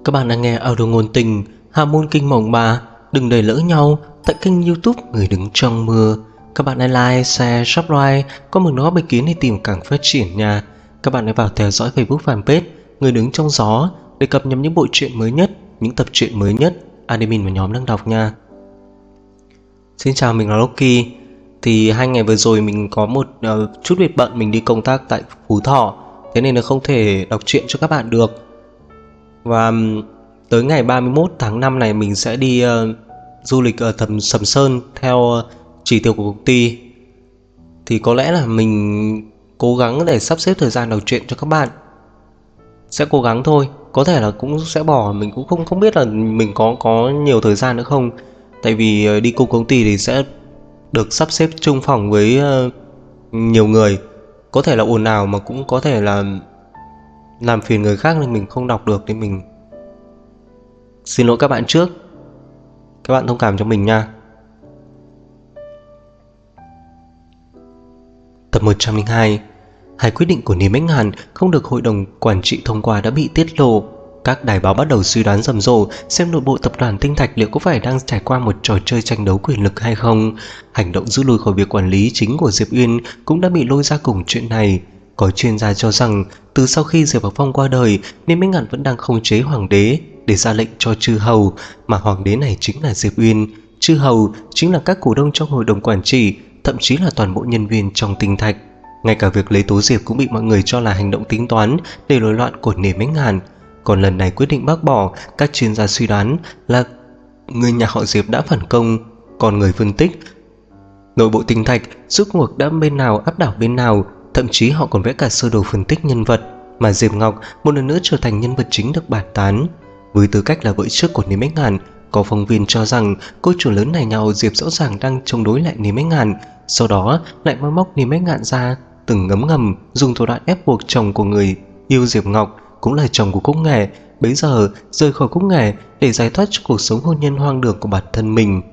Các bạn đang nghe audio ngôn tình Hà môn kinh mộng 3. Đừng để lỡ nhau tại kênh YouTube Người đứng trong mưa. Các bạn hãy like, share, subscribe, comment nó ý kiến để tìm càng phát triển nha. Các bạn hãy vào theo dõi Facebook fanpage Người đứng trong gió để cập nhật những bộ truyện mới nhất, những tập truyện mới nhất admin và nhóm đang đọc nha. Xin chào, mình là Loki. Thì 2 ngày vừa rồi mình có một chút việc bận, mình đi công tác tại Phú Thọ, thế nên là không thể đọc truyện cho các bạn được. Và tới ngày 31 tháng 5 này mình sẽ đi du lịch ở Sầm Sơn theo chỉ tiêu của công ty. Thì có lẽ là mình cố gắng để sắp xếp thời gian đọc truyện cho các bạn. Sẽ cố gắng thôi, có thể là cũng sẽ bỏ, mình cũng không biết là mình có nhiều thời gian nữa không. Tại vì đi cùng công ty thì sẽ được sắp xếp chung phòng với nhiều người, có thể là ồn ào mà cũng có thể là làm phiền người khác nên mình không đọc được, nên mình xin lỗi các bạn trước. Các bạn thông cảm cho mình nha. Tập 102. Hai quyết định của Niêm Bách Ngàn không được hội đồng quản trị thông qua đã bị tiết lộ. Các đài báo bắt đầu suy đoán rầm rộ xem nội bộ tập đoàn Tinh Thạch liệu có phải đang trải qua một trò chơi tranh đấu quyền lực hay không. Hành động rút lui khỏi việc quản lý chính của Diệp Uyên cũng đã bị lôi ra cùng chuyện này. Có chuyên gia cho rằng từ sau khi Diệp Bạc Phong qua đời, Niêm Bách Ngàn vẫn đang khống chế hoàng đế để ra lệnh cho chư hầu, mà hoàng đế này chính là Diệp Uyên. Chư hầu chính là các cổ đông trong hội đồng quản trị, thậm chí là toàn bộ nhân viên trong Tinh Thạch. Ngay cả việc lấy tố Diệp cũng bị mọi người cho là hành động tính toán để nổi loạn của Niêm Bách Ngàn. Còn lần này quyết định bác bỏ, các chuyên gia suy đoán là người nhà họ Diệp đã phản công. Còn người phân tích nội bộ Tinh Thạch rốt cuộc đã bên nào áp đảo bên nào, thậm chí họ còn vẽ cả sơ đồ phân tích nhân vật, mà Diệp Ngọc một lần nữa trở thành nhân vật chính được bàn tán. Với tư cách là vợ trước của Niêm Bách Ngàn, có phóng viên cho rằng cô chủ lớn này nhà họ Diệp rõ ràng đang chống đối lại Niêm Bách Ngàn, sau đó lại moi móc Niêm Bách Ngàn ra, từng ngấm ngầm dùng thủ đoạn ép buộc chồng của người yêu Diệp Ngọc, cũng là chồng của Cúc Nghệ, bấy giờ rời khỏi Cúc Nghệ để giải thoát cho cuộc sống hôn nhân hoang đường của bản thân mình.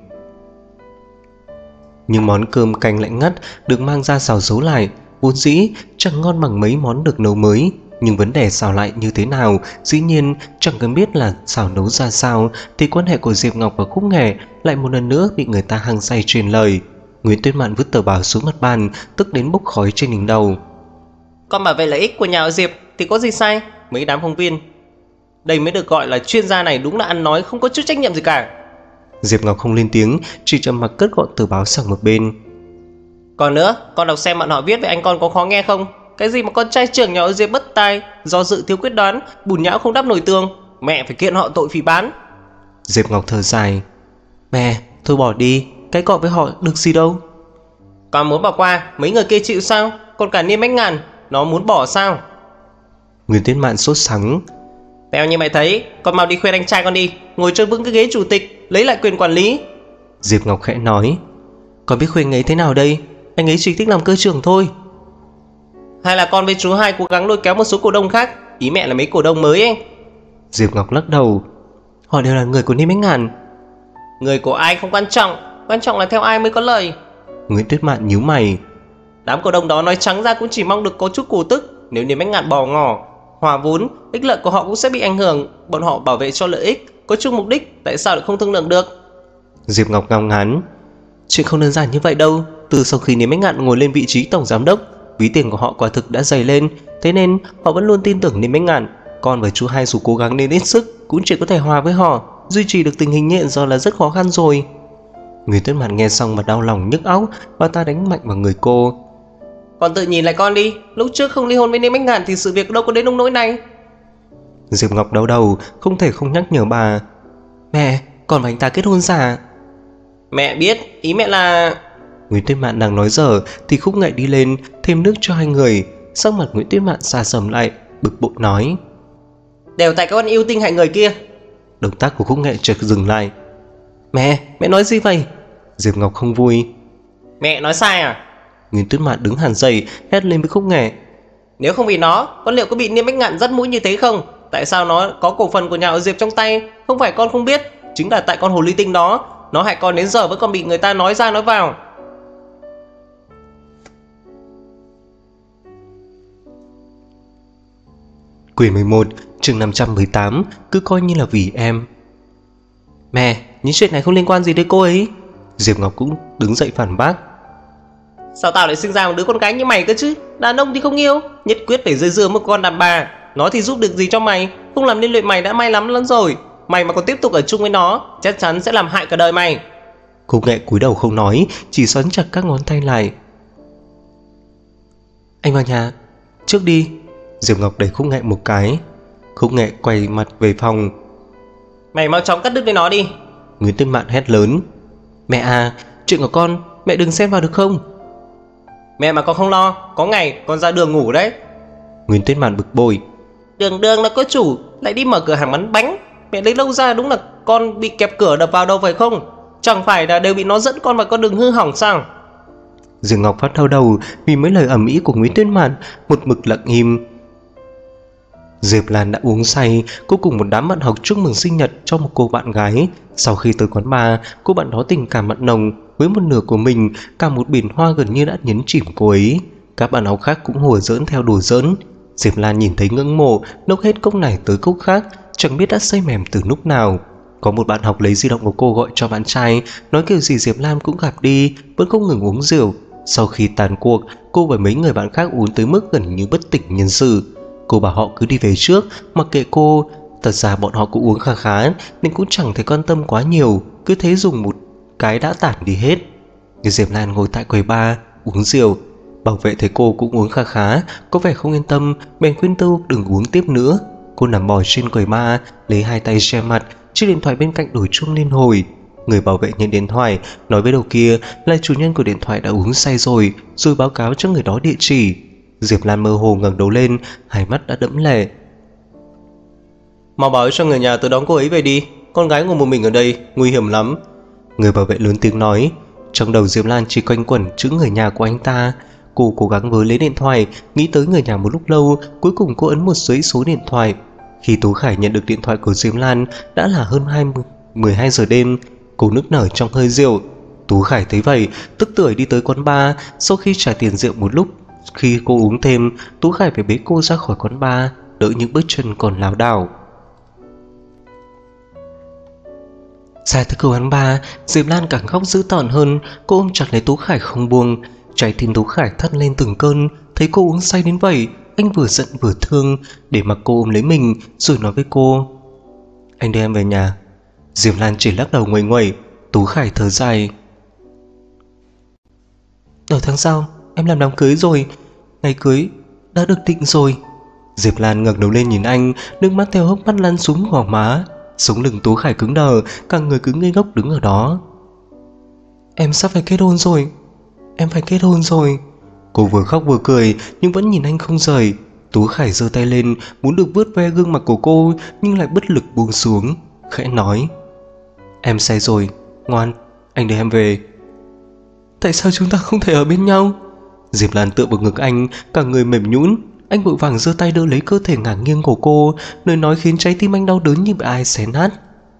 Nhưng món cơm canh lạnh ngắt được mang ra xào giấu lại, vốn dĩ chẳng ngon bằng mấy món được nấu mới, nhưng vấn đề xào lại như thế nào, dĩ nhiên chẳng cần biết là xào nấu ra sao thì quan hệ của Diệp Ngọc và Cúc Nghệ lại một lần nữa bị người ta hăng say truyền lời. Nguyễn Tuyết Mạn vứt tờ báo xuống mặt bàn, tức đến bốc khói trên đỉnh đầu. Con bảo vệ lợi ích của nhà họ Diệp thì có gì sai? Mấy đám phóng viên đây mới được gọi là chuyên gia này, đúng là ăn nói không có chút trách nhiệm gì cả. Diệp Ngọc không lên tiếng, chỉ trầm mặc cất gọn tờ báo sang một bên. Còn nữa, con đọc xem bọn họ viết về anh con có khó nghe không? Cái gì mà con trai trưởng nhà họ Diệp bất tài, do dự thiếu quyết đoán, bùn nhão không đắp nổi tường, mẹ phải kiện họ tội phỉ báng. Diệp Ngọc thở dài. Mẹ, thôi bỏ đi, cái cọ với họ được gì đâu. Con muốn bỏ qua, mấy người kia chịu sao? Còn cả Niêm Bách Ngàn, nó muốn bỏ sao? Nguyễn Tuyết Mạn sốt sắng. Theo như mày thấy, con mau đi khuyên anh trai con đi, ngồi cho vững cái ghế chủ tịch, lấy lại quyền quản lý. Diệp Ngọc khẽ nói. Con biết khuyên ấy thế nào đây? Anh ấy chỉ thích làm cơ trưởng thôi. Hay là con với chú hai cố gắng lôi kéo một số cổ đông khác? Ý mẹ là mấy cổ đông mới ấy. Diệp Ngọc lắc đầu. Họ đều là người của Niêm Bách Ngàn. Người của ai không quan trọng, quan trọng là theo ai mới có lời. Nguyễn Tuyết Mạn nhíu mày. Đám cổ đông đó nói trắng ra cũng chỉ mong được có chút cổ tức. Nếu Niêm Bách Ngàn bỏ ngỏ, hòa vốn, ích lợi của họ cũng sẽ bị ảnh hưởng. Bọn họ bảo vệ cho lợi ích, có chung mục đích, tại sao lại không thương lượng được? Diệp Ngọc ngao ngán. Chuyện không đơn giản như vậy đâu. Từ sau khi Niêm Bách Ngạn ngồi lên vị trí tổng giám đốc, ví tiền của họ quả thực đã dày lên, thế nên họ vẫn luôn tin tưởng Niêm Bách Ngạn. Con và chú hai dù cố gắng đến hết sức cũng chỉ có thể hòa với họ, duy trì được tình hình hiện giờ là rất khó khăn rồi. Người Tuyết Mạn nghe xong mà đau lòng nhức óc, và ta đánh mạnh vào người cô. Con tự nhìn lại con đi, lúc trước không ly hôn với Niêm Bách Ngạn thì sự việc đâu có đến nông nỗi này. Diệp Ngọc đau đầu, không thể không nhắc nhở bà. Mẹ, con và anh ta kết hôn giả. Mẹ biết, ý mẹ là... Nguyễn Tuyết Mạn đang nói dở thì Khúc Nghệ đi lên thêm nước cho hai người. Sắc mặt Nguyễn Tuyết Mạn xa sầm lại, bực bội nói. Đều tại các con yêu tinh hại người kia. Động tác của Khúc Nghệ chợt dừng lại. Mẹ nói gì vậy? Diệp Ngọc không vui. Mẹ nói sai à? Nguyễn Tuyết Mạn đứng hẳn dậy, hét lên với Khúc Nghệ. Nếu không vì nó, con liệu có bị Niêm Bách Ngạn dắt mũi như thế không? Tại sao nó có cổ phần của nhà họ Diệp trong tay? Không phải con không biết, chính là tại con hồ ly tinh đó. Nó hại con đến giờ vẫn còn bị người ta nói ra nói vào. Quyển 11, chương 518, cứ coi như là vì em. Mẹ, những chuyện này không liên quan gì đến cô ấy. Diệp Ngọc cũng đứng dậy phản bác. Sao tao lại sinh ra một đứa con gái như mày cơ chứ? Đàn ông thì không yêu, nhất quyết phải dây dưa một con đàn bà. Nó thì giúp được gì cho mày, không làm nên luyện mày đã may lắm rồi. Mày mà còn tiếp tục ở chung với nó, chắc chắn sẽ làm hại cả đời mày. Cô Nghệ cúi đầu không nói, chỉ xoắn chặt các ngón tay lại. Anh vào nhà trước đi. Diệp Ngọc đẩy Khúc Nghệ một cái. Khúc Nghệ quay mặt về phòng. Mày mau chóng cắt đứt với nó đi. Nguyễn Tuyết Mạn hét lớn. Mẹ à, chuyện của con mẹ đừng xen vào được không? Mẹ mà con không lo, có ngày con ra đường ngủ đấy. Nguyễn Tuyết Mạn bực bội. Đường đường là có chủ, lại đi mở cửa hàng bán bánh. Mẹ lấy đâu ra, đúng là con bị kẹp cửa đập vào đâu phải không? Chẳng phải là đều bị nó dẫn con vào con đường hư hỏng sao? Diệp Ngọc phát đau đầu vì mấy lời ầm ĩ của Nguyễn Tuyết Mạn, một mực lặng im. Diệp Lan đã uống say, cô cùng một đám bạn học chúc mừng sinh nhật cho một cô bạn gái. Sau khi tới quán bar, cô bạn đó tình cảm mặn nồng với một nửa của mình, cả một biển hoa gần như đã nhấn chìm cô ấy. Các bạn học khác cũng hùa giỡn theo đùa giỡn. Diệp Lan nhìn thấy ngưỡng mộ, nốc hết cốc này tới cốc khác, chẳng biết đã say mềm từ lúc nào. Có một bạn học lấy di động của cô gọi cho bạn trai, nói kiểu gì Diệp Lan cũng gặp đi, vẫn không ngừng uống rượu. Sau khi tàn cuộc, cô và mấy người bạn khác uống tới mức gần như bất tỉnh nhân sự. Cô bảo họ cứ đi về trước, mặc kệ cô. Thật ra bọn họ cũng uống khá khá nên cũng chẳng thấy quan tâm quá nhiều, cứ thế dùng một cái đã tản đi hết. Nhưng Diệp Lan ngồi tại quầy bar uống rượu. Bảo vệ thấy cô cũng uống khá khá, có vẻ không yên tâm, bèn khuyên cô đừng uống tiếp nữa. Cô nằm bò trên quầy bar, lấy hai tay che mặt, chiếc điện thoại bên cạnh đổ chuông liên hồi. Người bảo vệ nhận điện thoại, nói với đầu kia là chủ nhân của điện thoại đã uống say rồi báo cáo cho người đó địa chỉ. Diệp Lan mơ hồ ngẩng đầu lên, hai mắt đã đẫm lệ. Mau báo cho người nhà tới đón cô ấy về đi, con gái ngồi một mình ở đây, nguy hiểm lắm. Người bảo vệ lớn tiếng nói. Trong đầu Diệp Lan chỉ quanh quẩn chữ người nhà của anh ta. Cô cố gắng với lấy điện thoại, nghĩ tới người nhà một lúc lâu, cuối cùng cô ấn một dãy số điện thoại. Khi Tú Khải nhận được điện thoại của Diệp Lan đã là hơn 12 giờ đêm. Cô nức nở trong hơi rượu. Tú Khải thấy vậy tức tưởi đi tới quán bar. Sau khi trả tiền rượu một lúc, khi cô uống thêm, Tú Khải phải bế cô ra khỏi quán bar, đỡ những bước chân còn lảo đảo. Ra tới cửa quán bar, Diệp Lan càng khóc dữ tợn hơn. Cô ôm chặt lấy Tú Khải không buông. Trái tim Tú Khải thắt lên từng cơn. Thấy cô uống say đến vậy, anh vừa giận vừa thương, để mặc cô ôm lấy mình rồi nói với cô: Anh đưa em về nhà. Diệp Lan chỉ lắc đầu nguầy nguẩy. Tú Khải thở dài. Ở tháng sau em làm đám cưới rồi, ngày cưới đã được định rồi. Diệp Lan ngẩng đầu lên nhìn anh, nước mắt theo hốc mắt lăn xuống gò má. Sống lưng Tú Khải cứng đờ, cả người cứ ngây ngốc đứng ở đó. Em sắp phải kết hôn rồi, em phải kết hôn rồi. Cô vừa khóc vừa cười nhưng vẫn nhìn anh không rời. Tú Khải giơ tay lên muốn được vuốt ve gương mặt của cô, nhưng lại bất lực buông xuống, khẽ nói: Em say rồi, ngoan, anh đưa em về. Tại sao chúng ta không thể ở bên nhau? Diệp Lan tựa vào ngực anh, cả người mềm nhũn. Anh vội vàng giơ tay đỡ lấy cơ thể ngả nghiêng của cô, lời nói khiến trái tim anh đau đớn như bị ai xé nát.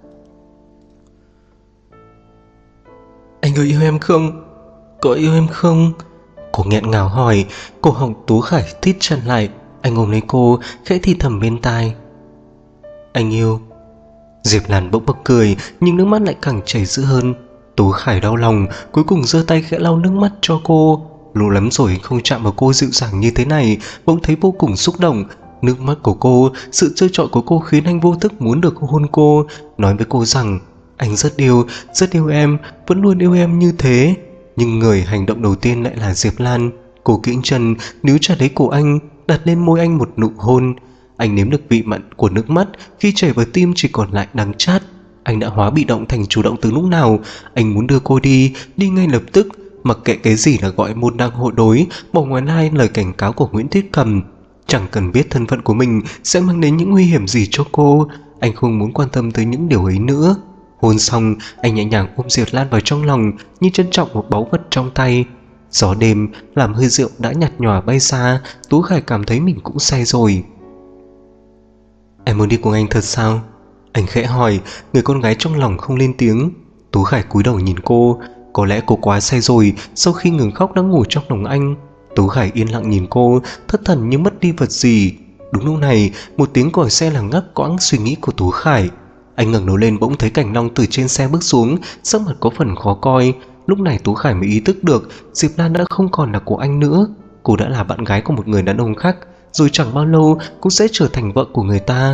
Anh có yêu em không? Có yêu em không? Cô nghẹn ngào hỏi. Cổ họng Tú Khải thít chặt lại. Anh ôm lấy cô, khẽ thì thầm bên tai: Anh yêu. Diệp Lan bỗng bật cười, nhưng nước mắt lại càng chảy dữ hơn. Tú Khải đau lòng, cuối cùng giơ tay khẽ lau nước mắt cho cô. Lâu lắm rồi không chạm vào cô dịu dàng như thế này, bỗng thấy vô cùng xúc động. Nước mắt của cô, sự trơ trọi của cô khiến anh vô thức muốn được hôn cô, nói với cô rằng anh rất yêu em, vẫn luôn yêu em như thế. Nhưng người hành động đầu tiên lại là Diệp Lan. Cô kiễng chân níu chặt lấy cổ anh, đặt lên môi anh một nụ hôn. Anh nếm được vị mặn của nước mắt, khi chảy vào tim chỉ còn lại đắng chát. Anh đã hóa bị động thành chủ động từ lúc nào. Anh muốn đưa cô đi ngay lập tức, mặc kệ cái gì là gọi môn đăng hộ đối, bỏ ngoài tai lời cảnh cáo của Nguyễn Tuyết Cầm. Chẳng cần biết thân phận của mình sẽ mang đến những nguy hiểm gì cho cô, anh không muốn quan tâm tới những điều ấy nữa. Hôn xong, anh nhẹ nhàng ôm Diệp Lan vào trong lòng như trân trọng một báu vật trong tay. Gió đêm làm hơi rượu đã nhạt nhòa bay xa. Tú Khải cảm thấy mình cũng say rồi. Em muốn đi cùng anh thật sao? Anh khẽ hỏi. Người con gái trong lòng không lên tiếng. Tú Khải cúi đầu nhìn cô. Có lẽ cô quá say rồi, sau khi ngừng khóc đã ngủ trong lòng anh. Tú Khải yên lặng nhìn cô, thất thần như mất đi vật gì. Đúng lúc này, một tiếng còi xe làm ngắt quãng suy nghĩ của Tú Khải. Anh ngẩng đầu lên bỗng thấy Cảnh Long từ trên xe bước xuống, sắc mặt có phần khó coi. Lúc này Tú Khải mới ý thức được Diệp Lan đã không còn là của anh nữa. Cô đã là bạn gái của một người đàn ông khác, rồi chẳng bao lâu cũng sẽ trở thành vợ của người ta.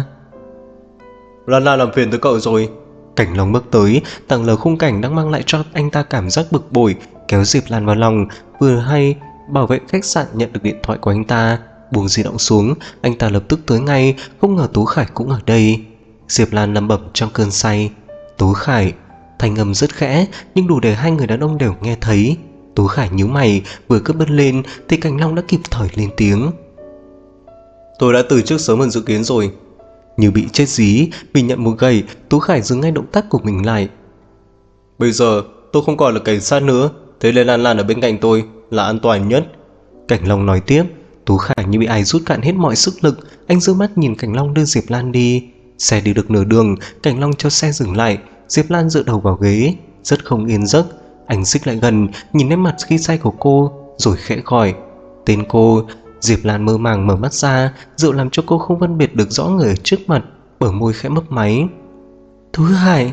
Lan Lan làm phiền tới cậu rồi. Cảnh Long bước tới, tàng lờ khung cảnh đang mang lại cho anh ta cảm giác bực bội, kéo Diệp Lan vào lòng. Vừa hay bảo vệ khách sạn nhận được điện thoại của anh ta, buông di động xuống, anh ta lập tức tới ngay, không ngờ Tú Khải cũng ở đây. Diệp Lan lẩm bẩm trong cơn say. Tú Khải. Thanh âm rất khẽ nhưng đủ để hai người đàn ông đều nghe thấy. Tú Khải nhíu mày, vừa cất bước lên thì Cảnh Long đã kịp thời lên tiếng. Tôi đã từ chức sớm hơn dự kiến rồi. Như bị chết dí, vì nhận một gậy, Tú Khải dừng ngay động tác của mình lại. Bây giờ tôi không còn là cảnh sát nữa, thế nên Lan Lan ở bên cạnh tôi là an toàn nhất. Cảnh Long nói tiếp. Tú Khải như bị ai rút cạn hết mọi sức lực, anh giơ mắt nhìn Cảnh Long đưa Diệp Lan đi. Xe đi được nửa đường, Cảnh Long cho xe dừng lại. Diệp Lan dựa đầu vào ghế, rất không yên giấc. Anh xích lại gần, nhìn nét mặt khi say của cô, rồi khẽ gọi tên cô. Diệp Lan mơ màng mở mắt ra, rượu làm cho cô không phân biệt được rõ người ở trước mặt, bờ môi khẽ mấp máy. Tú Khải.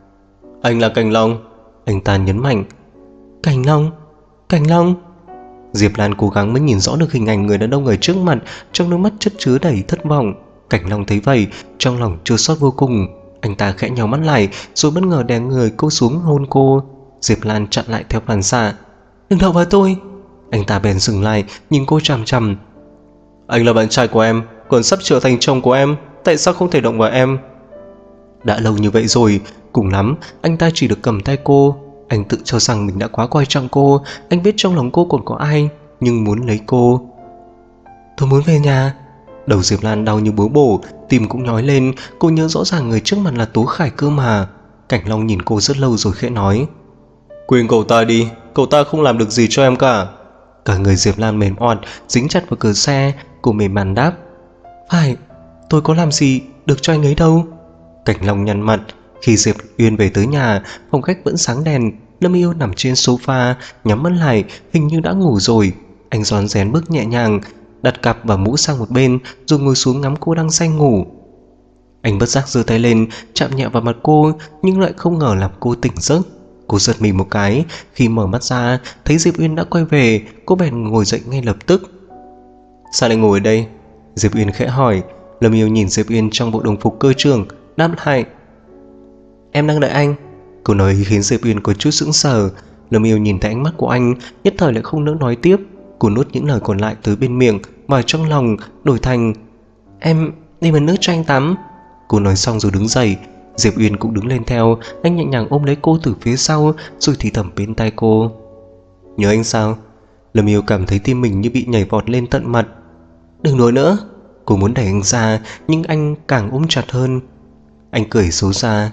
Anh là Cảnh Long. Anh ta nhấn mạnh. Cảnh Long, Cảnh Long. Diệp Lan cố gắng mới nhìn rõ được hình ảnh người đàn ông ở trước mặt, trong đôi mắt chất chứa đầy thất vọng. Cảnh Long thấy vậy, trong lòng chua xót vô cùng. Anh ta khẽ nhíu mắt lại, rồi bất ngờ đè người cô xuống hôn cô. Diệp Lan chặn lại theo phản xạ. Đừng động vào tôi. Anh ta bèn dừng lại, nhìn cô chằm chằm. Anh là bạn trai của em, còn sắp trở thành chồng của em, tại sao không thể động vào em? Đã lâu như vậy rồi, cùng lắm anh ta chỉ được cầm tay cô. Anh tự cho rằng mình đã quá coi trọng cô, anh biết trong lòng cô còn có ai, nhưng muốn lấy cô. Tôi muốn về nhà. Đầu Diệp Lan đau như búa bổ, tim cũng nhói lên. Cô nhớ rõ ràng người trước mặt là Tú Khải cơ mà. Cảnh Long nhìn cô rất lâu rồi khẽ nói. Quên cậu ta đi, cậu ta không làm được gì cho em cả. Cả người Diệp Lan mềm oặt, dính chặt vào cửa xe. Cô mềm màn đáp. Phải, tôi có làm gì được cho anh ấy đâu. Cảnh Long nhăn mặt. Khi Diệp Uyên về tới nhà, phòng khách vẫn sáng đèn. Lâm Yêu nằm trên sofa, nhắm mắt lại, hình như đã ngủ rồi. Anh rón rén bước nhẹ nhàng, đặt cặp và mũ sang một bên, rồi ngồi xuống ngắm cô đang say ngủ. Anh bất giác giơ tay lên, chạm nhẹ vào mặt cô, nhưng lại không ngờ làm cô tỉnh giấc. Cô giật mình một cái, khi mở mắt ra, thấy Diệp Uyên đã quay về. Cô bèn ngồi dậy ngay lập tức. Sao lại ngồi ở đây? Diệp Uyên khẽ hỏi. Lâm Yêu nhìn Diệp Uyên trong bộ đồng phục cơ trưởng, đáp lại. Em đang đợi anh. Câu nói ấy khiến Diệp Uyên có chút sững sờ. Lâm Yêu nhìn thấy ánh mắt của anh, nhất thời lại không nỡ nói tiếp. Cô nuốt những lời còn lại tới bên miệng và trong lòng đổi thành em đi mần nước cho anh tắm. Cô nói xong rồi đứng dậy. Diệp Uyên cũng đứng lên theo. Anh nhẹ nhàng ôm lấy cô từ phía sau, rồi thì thầm bên tai cô. Nhớ anh sao? Lâm Yêu cảm thấy tim mình như bị nhảy vọt lên tận mặt. Đừng nói nữa. Cô muốn đẩy anh ra, nhưng anh càng ôm chặt hơn. Anh cười xấu xa.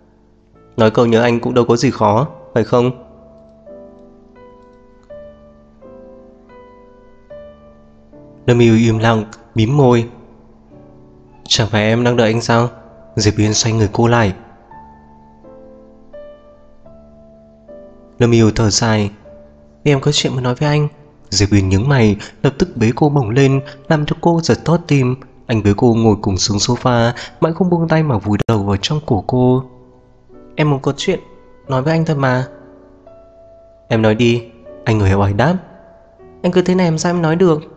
Nói câu nhớ anh cũng đâu có gì khó, phải không? Lâm Yêu im lặng, mím môi. Chẳng phải em đang đợi anh sao? Diệp Uyên xoay người cô lại. Lâm Yêu thở dài. Vì em có chuyện muốn nói với anh. Diệp Uyên nhướng mày, lập tức bế cô bổng lên, làm cho cô giật thót tim. Anh bế cô ngồi cùng xuống sofa, mãi không buông tay mà vùi đầu vào trong cổ cô. Em muốn có chuyện nói với anh thôi mà. Em nói đi. Anh ngồi hỏi đáp. Anh cứ thế này làm sao em nói được.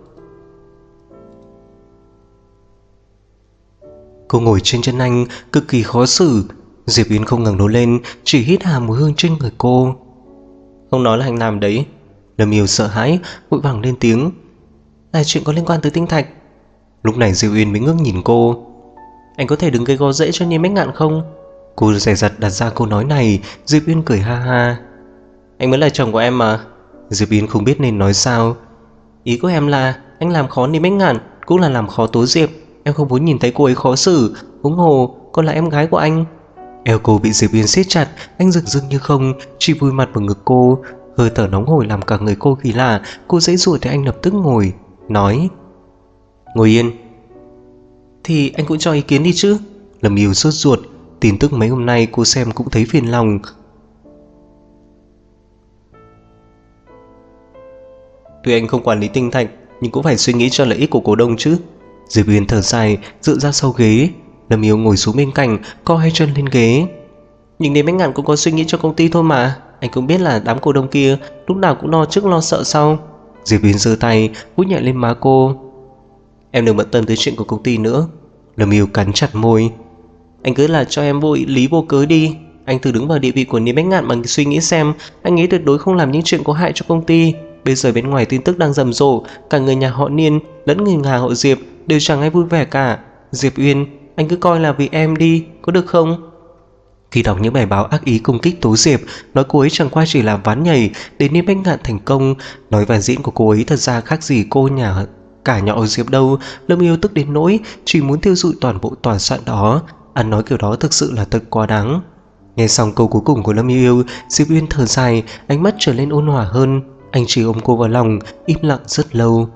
Cô ngồi trên chân anh, cực kỳ khó xử. Diệp Uyên không ngẩng đầu lên, chỉ hít hà mùi hương trên người cô. Không nói là anh làm đấy. Lâm Yêu sợ hãi, vội vàng lên tiếng. Là chuyện có liên quan tới tinh thạch. Lúc này Diệp Uyên mới ngước nhìn cô. Anh có thể đừng gây khó dễ cho Nhiên Bách Ngạn không? Cô dè dặt đặt ra câu nói này. Diệp Uyên cười ha ha. Anh mới là chồng của em mà. Diệp Uyên không biết nên nói sao. Ý của em là anh làm khó Nhiên Bách Ngạn cũng là làm khó Tố Diệp. Em không muốn nhìn thấy cô ấy khó xử. Huống hồ còn là em gái của anh. Eo cô bị Diệp Uyên siết chặt. Anh rực rưng như không, chỉ vùi mặt vào ngực cô. Hơi thở nóng hổi làm cả người cô kỳ lạ. Cô giãy giụa thì anh lập tức ngồi, nói. Ngồi yên. Thì anh cũng cho ý kiến đi chứ. Lâm Yêu sốt ruột. Tin tức mấy hôm nay cô xem cũng thấy phiền lòng. Tuy anh không quản lý tinh thạch, nhưng cũng phải suy nghĩ cho lợi ích của cổ đông chứ. Diệp Uyên thở dài, dựa ra sau ghế. Lâm Yêu ngồi xuống bên cạnh, co hai chân lên ghế. Nhưng Niêm Bách Ngạn cũng có suy nghĩ cho công ty thôi mà. Anh cũng biết là đám cổ đông kia lúc nào cũng lo trước lo sợ sau. Diệp Uyên giơ tay vuốt nhẹ lên má cô. Em đừng bận tâm tới chuyện của công ty nữa. Lâm Yêu cắn chặt môi. Anh cứ là cho em vô lý vô cớ đi. Anh thử đứng vào địa vị của Niêm Bách Ngạn mà suy nghĩ xem, anh ấy tuyệt đối không làm những chuyện có hại cho công ty. Bây giờ bên ngoài tin tức đang rầm rộ, cả người nhà họ Niên lẫn người nhà họ Diệp đều chẳng ai vui vẻ cả. Diệp Uyên, anh cứ coi là vì em đi, có được không? Khi đọc những bài báo ác ý công kích Tố Diệp, nói cô ấy chẳng qua chỉ là ván nhảy để Niêm Bách Ngạn thành công, nói vai diễn của cô ấy thật ra khác gì cô nhà cả nhà họ Diệp đâu, Lâm Yêu tức đến nỗi chỉ muốn tiêu dụi toàn bộ tòa soạn đó. Ăn nói kiểu đó thực sự là thật quá đáng. Nghe xong câu cuối cùng của Lâm Yêu, Diệp Uyên thở dài, ánh mắt trở nên ôn hòa hơn. Anh chỉ ôm cô vào lòng, im lặng rất lâu.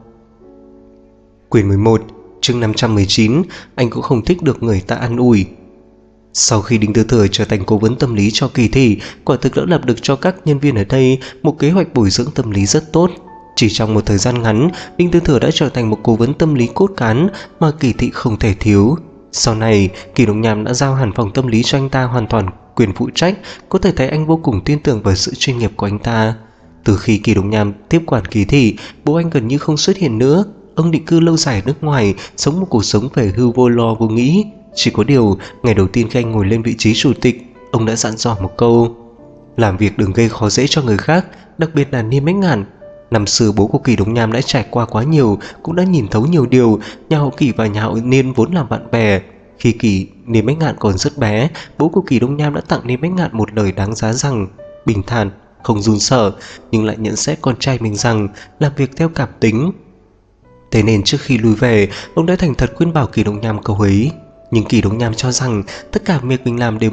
Quyển 11, chương 519. Anh cũng không thích được người ta an ủi. Sau khi Đinh Tư Thừa trở thành cố vấn tâm lý cho Kỳ Thị, quả thực đã lập được cho các nhân viên ở đây một kế hoạch bồi dưỡng tâm lý rất tốt. Chỉ trong một thời gian ngắn, Đinh Tư Thừa đã trở thành một cố vấn tâm lý cốt cán mà Kỳ Thị không thể thiếu. Sau này, Kỳ Đông Nham đã giao hẳn phòng tâm lý cho anh ta hoàn toàn quyền phụ trách, có thể thấy anh vô cùng tin tưởng vào sự chuyên nghiệp của anh ta. Từ khi Kỳ Đông Nham tiếp quản Kỳ Thị, bố anh gần như không xuất hiện nữa. Ông định cư lâu dài ở nước ngoài, sống một cuộc sống về hưu vô lo vô nghĩ. Chỉ có điều, ngày đầu tiên khi anh ngồi lên vị trí chủ tịch, ông đã dặn dò một câu: làm việc đừng gây khó dễ cho người khác, đặc biệt là Niêm Bách Ngạn. Năm xưa bố của Kỳ Đông Nham đã trải qua quá nhiều, cũng đã nhìn thấu nhiều điều. Nhà họ Kỳ và nhà họ Niên vốn là bạn bè. Khi Niêm Bách Ngạn còn rất bé, bố của Kỳ Đông Nham đã tặng Niêm Bách Ngạn một lời đáng giá rằng: bình thản, không run sợ, nhưng lại nhận xét con trai mình rằng làm việc theo cảm tính. Thế nên trước khi lui về, ông đã thành thật khuyên bảo Kỳ Đông Nham câu ấy. Nhưng Kỳ Đông Nham cho rằng tất cả việc mình làm đều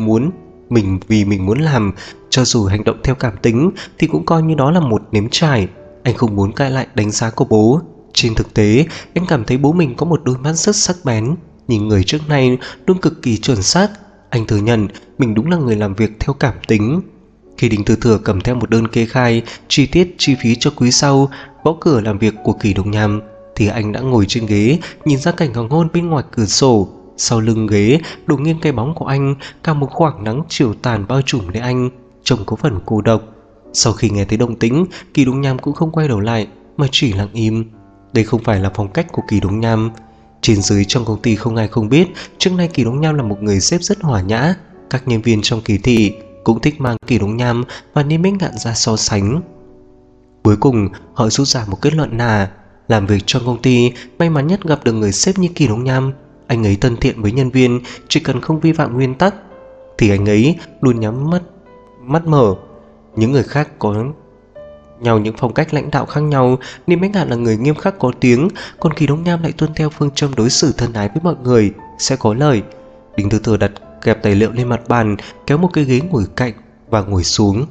vì mình muốn làm, cho dù hành động theo cảm tính thì cũng coi như đó là một nếm trải. Anh không muốn cãi lại đánh giá của bố. Trên thực tế, anh cảm thấy bố mình có một đôi mắt rất sắc bén, nhìn người trước nay luôn cực kỳ chuẩn xác. Anh thừa nhận mình đúng là người làm việc theo cảm tính. Khi Đinh Tư Thừa cầm theo một đơn kê khai chi tiết chi phí cho quý sau, gõ cửa làm việc của Kỳ Đông Nham, thì anh đã ngồi trên ghế nhìn ra cảnh hoàng hôn bên ngoài cửa sổ. Sau lưng ghế đổ nghiêng cái bóng của anh, cả một khoảng nắng chiều tàn bao trùm lấy anh, trông có phần cô độc. Sau khi nghe thấy động tĩnh, Kỳ Đông Nham cũng không quay đầu lại mà chỉ lặng im. Đây không phải là phong cách của Kỳ Đông Nham. Trên dưới trong công ty không ai không biết, trước nay Kỳ Đông Nham là một người sếp rất hòa nhã. Các nhân viên trong Kỳ Thị cũng thích mang Kỳ Đông Nham và Niêm Bách Ngạn ra so sánh. Cuối cùng họ rút ra một kết luận là làm việc trong công ty, may mắn nhất gặp được người sếp như Kỳ Đông Nham. Anh ấy thân thiện với nhân viên, chỉ cần không vi phạm nguyên tắc thì anh ấy luôn nhắm mắt mở. Những người khác có nhau những phong cách lãnh đạo khác nhau. Niêm Bách Ngạn là người nghiêm khắc có tiếng, còn Kỳ Đông Nham lại tuân theo phương châm đối xử thân ái với mọi người, sẽ có lời. Đinh Tư Thừa đặt kẹp tài liệu lên mặt bàn, kéo một cái ghế ngồi cạnh và ngồi xuống.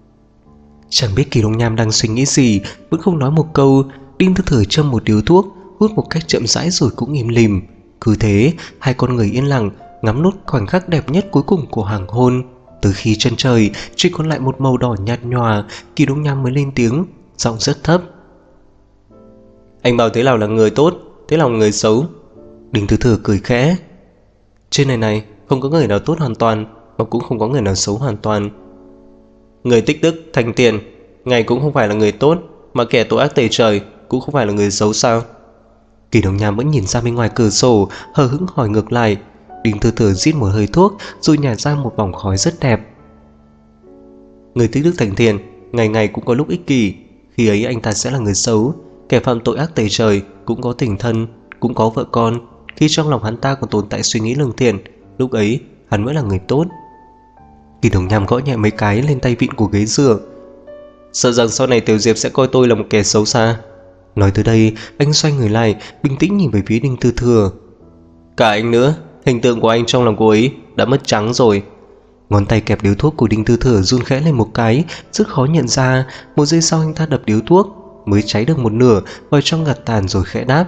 Chẳng biết Kỳ Đông Nham đang suy nghĩ gì, vẫn không nói một câu. Đinh Tư Thừa châm một điếu thuốc, hút một cách chậm rãi rồi cũng im lìm. Cứ thế, hai con người yên lặng ngắm nốt khoảnh khắc đẹp nhất cuối cùng của hoàng hôn. Từ khi chân trời chỉ còn lại một màu đỏ nhạt nhòa, Kỳ Đông Nham mới lên tiếng, giọng rất thấp: anh bảo thế nào là người tốt, thế nào là người xấu? Đinh Tư Thừa cười khẽ: trên này không có người nào tốt hoàn toàn, mà cũng không có người nào xấu hoàn toàn. Người tích đức thành tiền, ngài cũng không phải là người tốt, mà kẻ tội ác tày trời cũng không phải là người xấu sao? Kỳ Đông Nham vẫn nhìn ra bên ngoài cửa sổ, hờ hững hỏi ngược lại. Đinh Tư Thừa rít một hơi thuốc rồi nhả ra một vòng khói rất đẹp. Người tích đức thành thiện, ngày ngày cũng có lúc ích kỷ, khi ấy anh ta sẽ là người xấu. Kẻ phạm tội ác tày trời cũng có tình thân, cũng có vợ con. Khi trong lòng hắn ta còn tồn tại suy nghĩ lương thiện, lúc ấy hắn mới là người tốt. Kỳ Đông Nham gõ nhẹ mấy cái lên tay vịn của ghế dựa. Sợ rằng sau này Tiểu Diệp sẽ coi tôi là một kẻ xấu xa. Nói tới đây, anh xoay người lại, bình tĩnh nhìn về phía Đinh Tư Thừa. Cả anh nữa, hình tượng của anh trong lòng cô ấy đã mất trắng rồi. Ngón tay kẹp điếu thuốc của Đinh Tư Thừa run khẽ lên một cái, rất khó nhận ra. Một giây sau anh ta đập điếu thuốc, mới cháy được một nửa vào trong gạt tàn rồi khẽ đáp: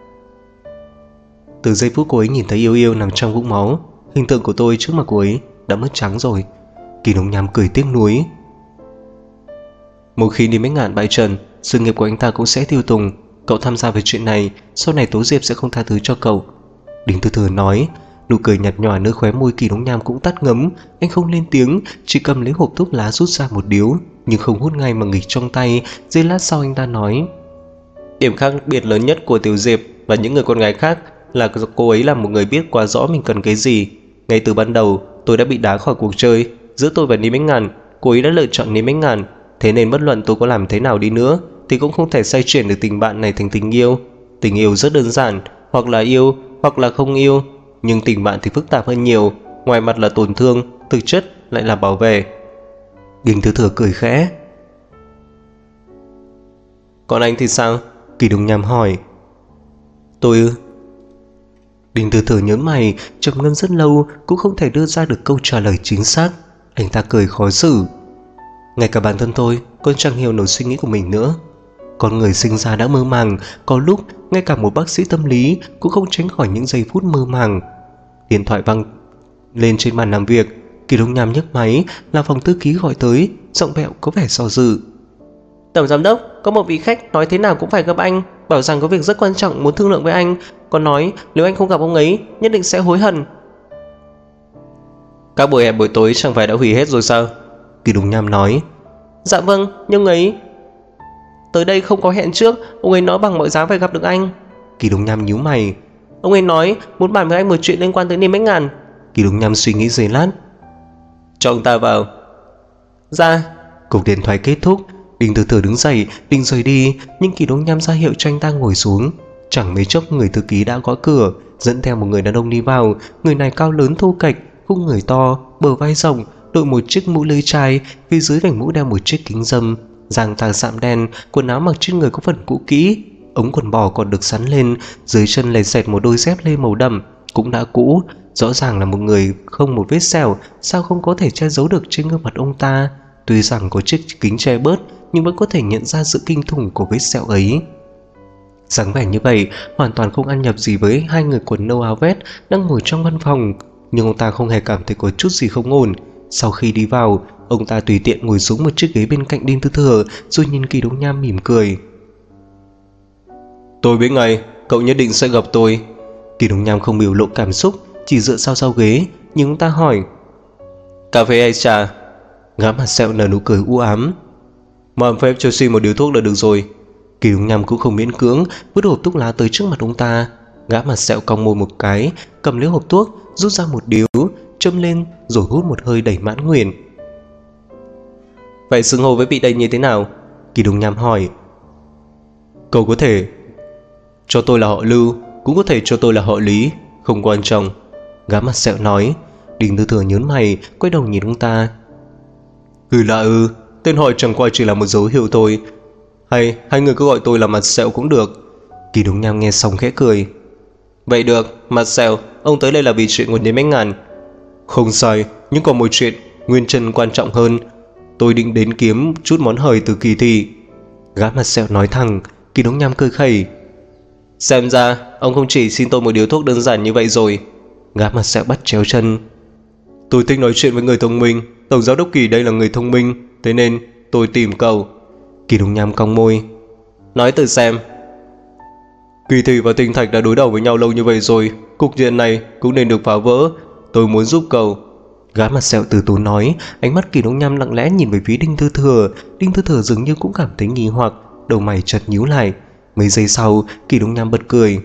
từ giây phút cô ấy nhìn thấy Yêu Yêu nằm trong vũng máu, hình tượng của tôi trước mặt cô ấy đã mất trắng rồi. Kỳ Đông Nham cười tiếc nuối. Một khi Niêm Bách Ngạn bại trận, sự nghiệp của anh ta cũng sẽ tiêu tùng, cậu tham gia về chuyện này, sau này Tố Diệp sẽ không tha thứ cho cậu. Đinh Tư Thừa nói. Nụ cười nhạt nhòa nơi khóe môi Kỳ Đông Nham cũng tắt ngấm. Anh không lên tiếng, chỉ cầm lấy hộp thuốc lá rút ra một điếu, nhưng không hút ngay mà nghịch trong tay. Giây lát sau anh ta nói: Điểm khác biệt lớn nhất của Tiểu Diệp và những người con gái khác là cô ấy là một người biết quá rõ mình cần cái gì. Ngay từ ban đầu tôi đã bị đá khỏi cuộc chơi. Giữa tôi và Lý Bách Ngàn, cô ấy đã lựa chọn Lý Bách Ngàn. Thế nên bất luận tôi có làm thế nào đi nữa thì cũng không thể xoay chuyển được tình bạn này thành tình yêu. Tình yêu rất đơn giản, hoặc là yêu hoặc là không yêu. Nhưng tình bạn thì phức tạp hơn nhiều. Ngoài mặt là tổn thương, thực chất lại là bảo vệ. Đinh Tư Thừa cười khẽ. Còn anh thì sao? Kỳ Đông Nham hỏi. Tôi ư? Đinh Tư Thừa nhớn mày, trầm ngâm rất lâu cũng không thể đưa ra được câu trả lời chính xác. Anh ta cười khó xử. Ngay cả bản thân tôi còn chẳng hiểu nổi suy nghĩ của mình nữa. Con người sinh ra đã mơ màng, có lúc ngay cả một bác sĩ tâm lý cũng không tránh khỏi những giây phút mơ màng. Điện thoại vang lên trên bàn làm việc. Kỳ Đông Nham nhấc máy, là phòng thư ký gọi tới, giọng bẹo có vẻ do dự. Tổng giám đốc, có một vị khách nói thế nào cũng phải gặp anh, bảo rằng có việc rất quan trọng muốn thương lượng với anh, còn nói nếu anh không gặp ông ấy nhất định sẽ hối hận. Các buổi hẹn buổi tối chẳng phải đã hủy hết rồi sao? Kỳ Đông Nham nói. Dạ vâng, nhưng ấy tới đây không có hẹn trước, ông ấy nói bằng mọi giá phải gặp được anh. Kỳ Đông Nham nhíu mày. Ông ấy nói muốn bàn với anh một chuyện liên quan tới Niêm Bách Ngàn. Kỳ Đông Nham suy nghĩ giây lát. Cho ông ta vào. Ra. Cuộc điện thoại kết thúc. Đinh Tư Thừa đứng dậy định rời đi, nhưng Kỳ Đông Nham ra hiệu cho anh ta ngồi xuống. Chẳng mấy chốc người thư ký đã gõ cửa, dẫn theo một người đàn ông đi vào. Người này cao lớn thô kệch, khung người to, bờ vai rộng, đội một chiếc mũ lưới chai, phía dưới vành mũ đeo một chiếc kính râm, dang tàng sạm đen, quần áo mặc trên người có phần cũ kỹ, ống quần bò còn được sắn lên, dưới chân lầy xẹt một đôi dép lê màu đậm cũng đã cũ. Rõ ràng là một người không một vết sẹo, sao không có thể che giấu được trên gương mặt ông ta. Tuy rằng có chiếc kính che bớt nhưng vẫn có thể nhận ra sự kinh khủng của vết sẹo ấy. Dáng vẻ như vậy hoàn toàn không ăn nhập gì với hai người quần nâu áo vest đang ngồi trong văn phòng, nhưng ông ta không hề cảm thấy có chút gì không ổn. Sau khi đi vào, ông ta tùy tiện ngồi xuống một chiếc ghế bên cạnh Đinh Tư Thừa, rồi nhìn Kỳ Đông Nham mỉm cười. Tôi biết ngay, cậu nhất định sẽ gặp tôi. Kỳ Đông Nham không biểu lộ cảm xúc, chỉ dựa sau ghế, nhưng ông ta hỏi: Cà phê hay trà? Gã mặt sẹo nở nụ cười u ám. Mà phép cho xin một điếu thuốc là được rồi. Kỳ Đông Nham cũng không miễn cưỡng, vứt hộp thuốc lá tới trước mặt ông ta. Gã mặt sẹo cong môi một cái, cầm lấy hộp thuốc, rút ra một điếu, châm lên rồi hút một hơi đầy mãn nguyện. Vậy xưng hô với vị đây như thế nào? Kỳ Đông Nham hỏi. Cậu có thể cho tôi là họ Lưu, cũng có thể cho tôi là họ Lý, không quan trọng. Gã mặt sẹo nói. Đinh Tư Thừa nhớn mày, quay đầu nhìn ông ta. Người lạ ư? Tên họ chẳng qua chỉ là một dấu hiệu thôi. Hay hai người cứ gọi tôi là mặt sẹo cũng được. Kỳ Đông Nham nghe xong khẽ cười. Vậy được, mặt sẹo, ông tới đây là vì chuyện của Niêm Bách Ngàn. Không sai, nhưng còn một chuyện nguyên chân quan trọng hơn. Tôi định đến kiếm chút món hời từ Kỳ Thị. Gã mặt sẹo nói thẳng. Kỳ Đông Nham cười khẩy. Xem ra ông không chỉ xin tôi một điếu thuốc đơn giản như vậy rồi. Gã mặt sẹo bắt chéo chân. Tôi thích nói chuyện với người thông minh. Tổng giám đốc Kỳ đây là người thông minh, thế nên tôi tìm cậu. Kỳ Đông Nham cong môi. Nói từ xem. Kỳ Thị và Tinh Thạch đã đối đầu với nhau lâu như vậy rồi, cục diện này cũng nên được phá vỡ. Tôi muốn giúp cậu. Gã mặt sẹo từ tốn nói. Ánh mắt Kỳ Đông Nham lặng lẽ nhìn về phía Đinh Tư Thừa. Đinh Tư Thừa dường như cũng cảm thấy nghi hoặc, đầu mày chợt nhíu lại. Mấy giây sau, Kỳ Đông Nham bật cười.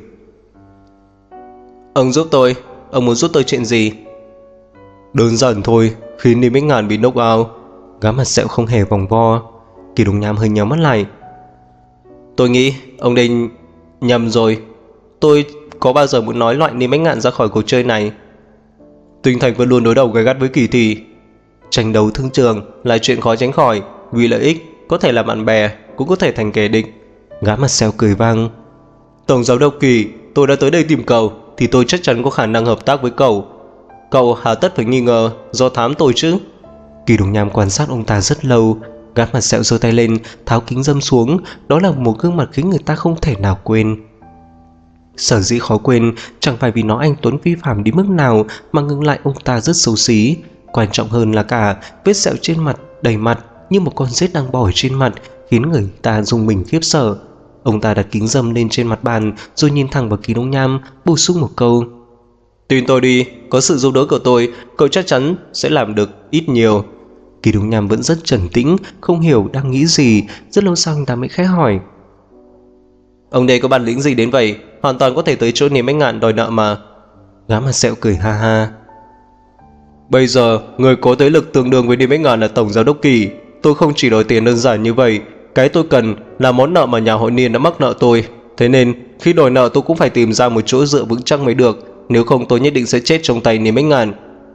Ông giúp tôi. Ông muốn giúp tôi chuyện gì? Đơn giản thôi, khiến Niêm Bách Ngàn bị knock out. Gã mặt sẹo không hề vòng vo. Kỳ Đông Nham hơi nhíu mắt lại. Tôi nghĩ ông đây nhầm rồi. Tôi có bao giờ muốn nói loại Niêm Bách Ngạn ra khỏi cuộc chơi này. Tinh Thạch vẫn luôn đối đầu gay gắt với Kỳ Thị. Tranh đấu thương trường là chuyện khó tránh khỏi. Vì lợi ích có thể là bạn bè, cũng có thể thành kẻ địch. Gã mặt sẹo cười vang. Tổng giám đốc Kỳ, tôi đã tới đây tìm cậu thì tôi chắc chắn có khả năng hợp tác với cậu. Cậu hà tất phải nghi ngờ do thám tôi chứ? Kỳ Đông Nham quan sát ông ta rất lâu. Gã mặt sẹo giơ tay lên, tháo kính râm xuống. Đó là một gương mặt khiến người ta không thể nào quên. Sở dĩ khó quên chẳng phải vì nó anh tuấn vi phạm đến mức nào, mà ngừng lại ông ta rất xấu xí. Quan trọng hơn là cả vết sẹo trên mặt đầy mặt như một con rết đang bò trên mặt, khiến người ta rùng mình khiếp sợ. Ông ta đặt kính râm lên trên mặt bàn rồi nhìn thẳng vào Kỳ Đông Nham, bổ sung một câu: Tin tôi đi, có sự giúp đỡ của tôi, cậu chắc chắn sẽ làm được ít nhiều. Kỳ Đông Nham vẫn rất trầm tĩnh, không hiểu đang nghĩ gì. Rất lâu sau anh ta mới khẽ hỏi: Ông đây có bản lĩnh gì đến vậy? Hoàn toàn có thể tới chỗ Niềm Anh Ngạn đòi nợ mà. Gã mặt sẹo cười ha ha: Bây giờ, người có thế lực tương đương với Niềm Anh Ngạn là tổng giám đốc Kỳ. Tôi không chỉ đòi tiền đơn giản như vậy. Cái tôi cần là món nợ mà nhà họ Niên đã mắc nợ tôi. Thế nên, khi đòi nợ tôi cũng phải tìm ra một chỗ dựa vững chắc mới được. Nếu không tôi nhất định sẽ chết trong tay Niềm Anh Ngạn.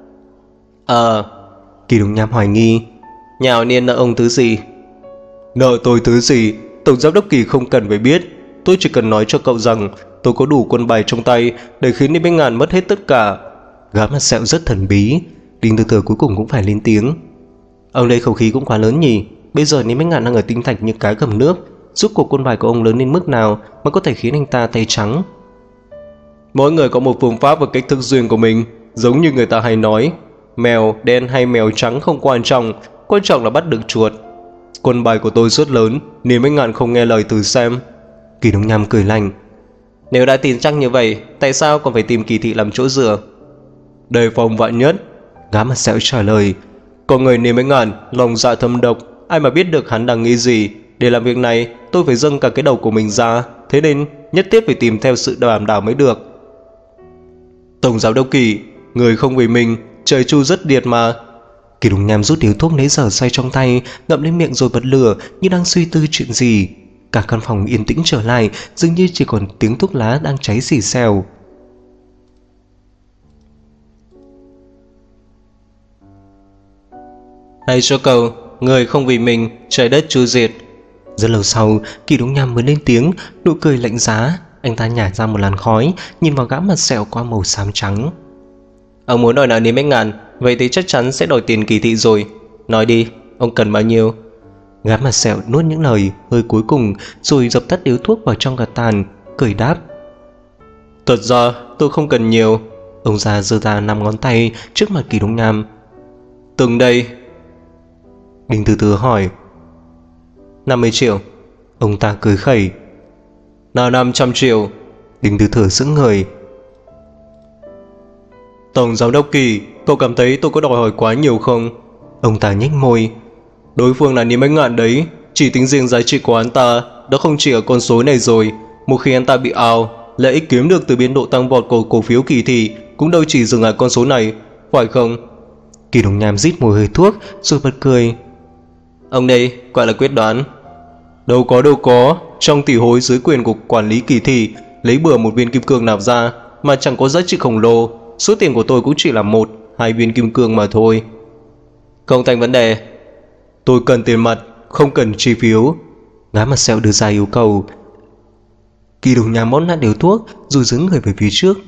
Kỳ Đông Nham hoài nghi: Nhà họ Niên nợ ông thứ gì? Nợ tôi thứ gì? Tổng giám đốc Kỳ không cần phải biết. Tôi chỉ cần nói cho cậu rằng tôi có đủ quân bài trong tay để khiến Niềm Anh Ngạn mất hết tất cả. Gã mặt sẹo rất thần bí. Đinh Tư Thừa cuối cùng cũng phải lên tiếng: Ông đây khẩu khí cũng quá lớn nhỉ. Bây giờ Niềm Anh Ngạn đang ở tinh thạch như cá gầm nước. Rốt cuộc quân bài của ông lớn đến mức nào mà có thể khiến anh ta tay trắng? Mỗi người có một phương pháp và cách thức riêng của mình. Giống như người ta hay nói, mèo đen hay mèo trắng không quan trọng, quan trọng là bắt được chuột. Quân bài của tôi rất lớn, Niềm Anh Ngạn không nghe lời thử xem. Kỳ Đông Nham cười lạnh: Nếu đã tin chắc như vậy, tại sao còn phải tìm Kỳ thị làm chỗ dựa? Đề phòng vạn nhất. Gã mặt sẹo trả lời: Con người Niềm Anh Ngạn lòng dạ thâm độc, ai mà biết được hắn đang nghĩ gì. Để làm việc này, tôi phải dâng cả cái đầu của mình ra. Thế nên nhất thiết phải tìm theo sự đảm bảo mới được. Tổng giám đốc Kỳ, người không vì mình, trời chu rất điệt mà. Kỳ Đông Nham rút điếu thuốc nãy giờ say trong tay, ngậm lên miệng rồi bật lửa như đang suy tư chuyện gì. Cả căn phòng yên tĩnh trở lại, dường như chỉ còn tiếng thuốc lá đang cháy xì xèo. Hay cho cậu, người không vì mình, trời đất chu diệt. Rất lâu sau, Kỳ Đông Nham mới lên tiếng, nụ cười lạnh giá. Anh ta nhả ra một làn khói, nhìn vào gã mặt sẹo qua màu xám trắng. Ông muốn đòi nợ Niềm Anh Ngạn, vậy thì chắc chắn sẽ đòi tiền Kỳ thị rồi. Nói đi, ông cần bao nhiêu? Gã mặt sẹo nuốt những lời hơi cuối cùng rồi dập tắt điếu thuốc vào trong gạt tàn, cười đáp: Thật ra tôi không cần nhiều. Ông già giơ ra 5 ngón tay trước mặt Kỳ Đông Nham. Từng đây. Đinh Từ Từ hỏi: 50 triệu. Ông ta cười khẩy: Nào 500 triệu. Đinh Từ Thừa sững người: Tổng giám đốc Kỳ, cậu cảm thấy tôi có đòi hỏi quá nhiều không? Ông ta nhếch môi: Đối phương là Niềm Anh Ngạn đấy. Chỉ tính riêng giá trị của hắn ta đã không chỉ ở con số này rồi. Một khi hắn ta bị out, lợi ích kiếm được từ biến độ tăng vọt của cổ phiếu Kỳ thị cũng đâu chỉ dừng ở con số này, phải không? Kỳ Đông Nham rít mùi hơi thuốc rồi bật cười: Ông đây gọi là quyết đoán. Đâu có. Trong tỷ hối dưới quyền của quản lý Kỳ thị, lấy bừa một viên kim cương nạp ra mà chẳng có giá trị khổng lồ. Số tiền của tôi cũng chỉ là 1-2 viên kim cương mà thôi. Không thành vấn đề. Tôi cần tiền mặt, không cần chi phiếu. Gã mặt sẹo đưa ra yêu cầu. Kỳ Đông Nham mót nát điếu thuốc rồi giương người về phía trước.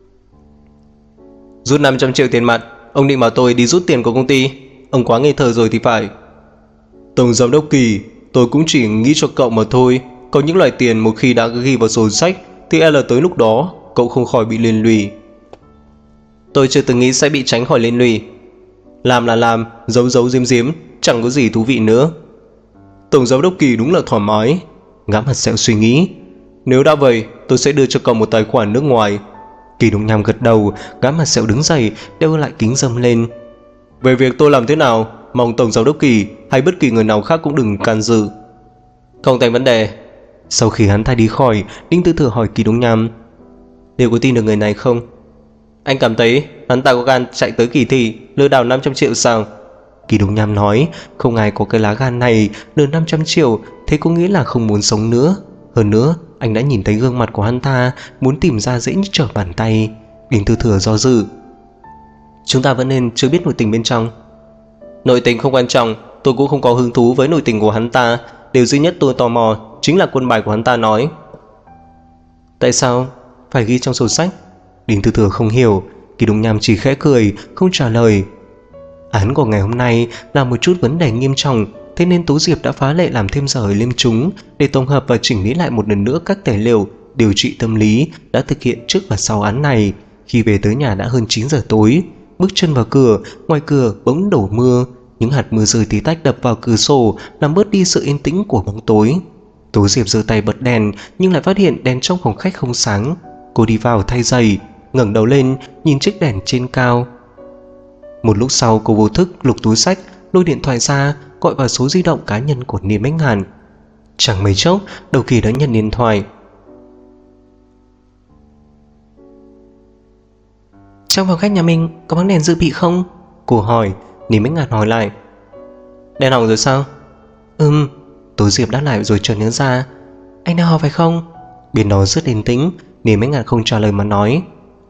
Rút 500 triệu tiền mặt. Ông định bảo tôi đi rút tiền của công ty? Ông quá ngây thơ rồi thì phải. Tổng giám đốc Kỳ, tôi cũng chỉ nghĩ cho cậu mà thôi. Có những loại tiền một khi đã ghi vào sổ sách thì e là tới lúc đó cậu không khỏi bị liên lụy. Tôi chưa từng nghĩ sẽ bị tránh khỏi liên lụy. Làm là làm, giấu giếm, chẳng có gì thú vị nữa. Tổng giám đốc Kỳ đúng là thoải mái. Gã mặt sẹo suy nghĩ: Nếu đã vậy, tôi sẽ đưa cho cậu một tài khoản nước ngoài. Kỳ Đông Nham gật đầu. Gã mặt sẹo đứng dậy, đeo lại kính râm lên. Về việc tôi làm thế nào, mong tổng giám đốc Kỳ hay bất kỳ người nào khác cũng đừng can dự. Không thành vấn đề. Sau khi hắn ta đi khỏi, Đinh Tư Thừa hỏi Kỳ Đông Nham: Liệu có tin được người này không? Anh cảm thấy hắn ta có gan chạy tới Kỳ thị lừa đảo 500 triệu sao? Kỳ Đông Nham nói: Không ai có cái lá gan này. Lừa 500 triệu thế có nghĩa là không muốn sống nữa. Hơn nữa anh đã nhìn thấy gương mặt của hắn ta, muốn tìm ra dễ như trở bàn tay. Đinh Tư Thừa do dự: Chúng ta vẫn nên chưa biết nội tình bên trong. Nội tình không quan trọng, tôi cũng không có hứng thú với nội tình của hắn ta. Điều duy nhất tôi tò mò chính là quân bài của hắn ta nói. Tại sao phải ghi trong sổ sách? Đinh Tư Thừa không hiểu. Kỳ Đông Nham chỉ khẽ cười, không trả lời. Án của ngày hôm nay là một chút vấn đề nghiêm trọng, thế nên Tố Diệp đã phá lệ làm thêm giờ ở liêm chúng để tổng hợp và chỉnh lý lại một lần nữa các tài liệu điều trị tâm lý đã thực hiện trước và sau án này. Khi về tới nhà đã hơn 9 giờ tối. Bước chân vào cửa, ngoài cửa bỗng đổ mưa. Những hạt mưa rơi tí tách đập vào cửa sổ làm bớt đi sự yên tĩnh của bóng tối. Tố Diệp giơ tay bật đèn nhưng lại phát hiện đèn trong phòng khách không sáng. Cô đi vào thay giày, ngẩng đầu lên nhìn chiếc đèn trên cao. Một lúc sau cô vô thức lục túi xách, lôi điện thoại ra gọi vào số di động cá nhân của Niềm Ánh Hàn. Chẳng mấy chốc đầu kia đã nhận điện thoại. Trong phòng khách nhà mình có bóng đèn dự bị không? Cô hỏi. Niềm Ánh Hàn hỏi lại. Đèn hỏng rồi sao? Tố Diệp đáp lại rồi chợt nhớ ra. Anh đang họp phải không? Bên đó rất yên tĩnh. Niềm Ánh Hàn không trả lời mà nói.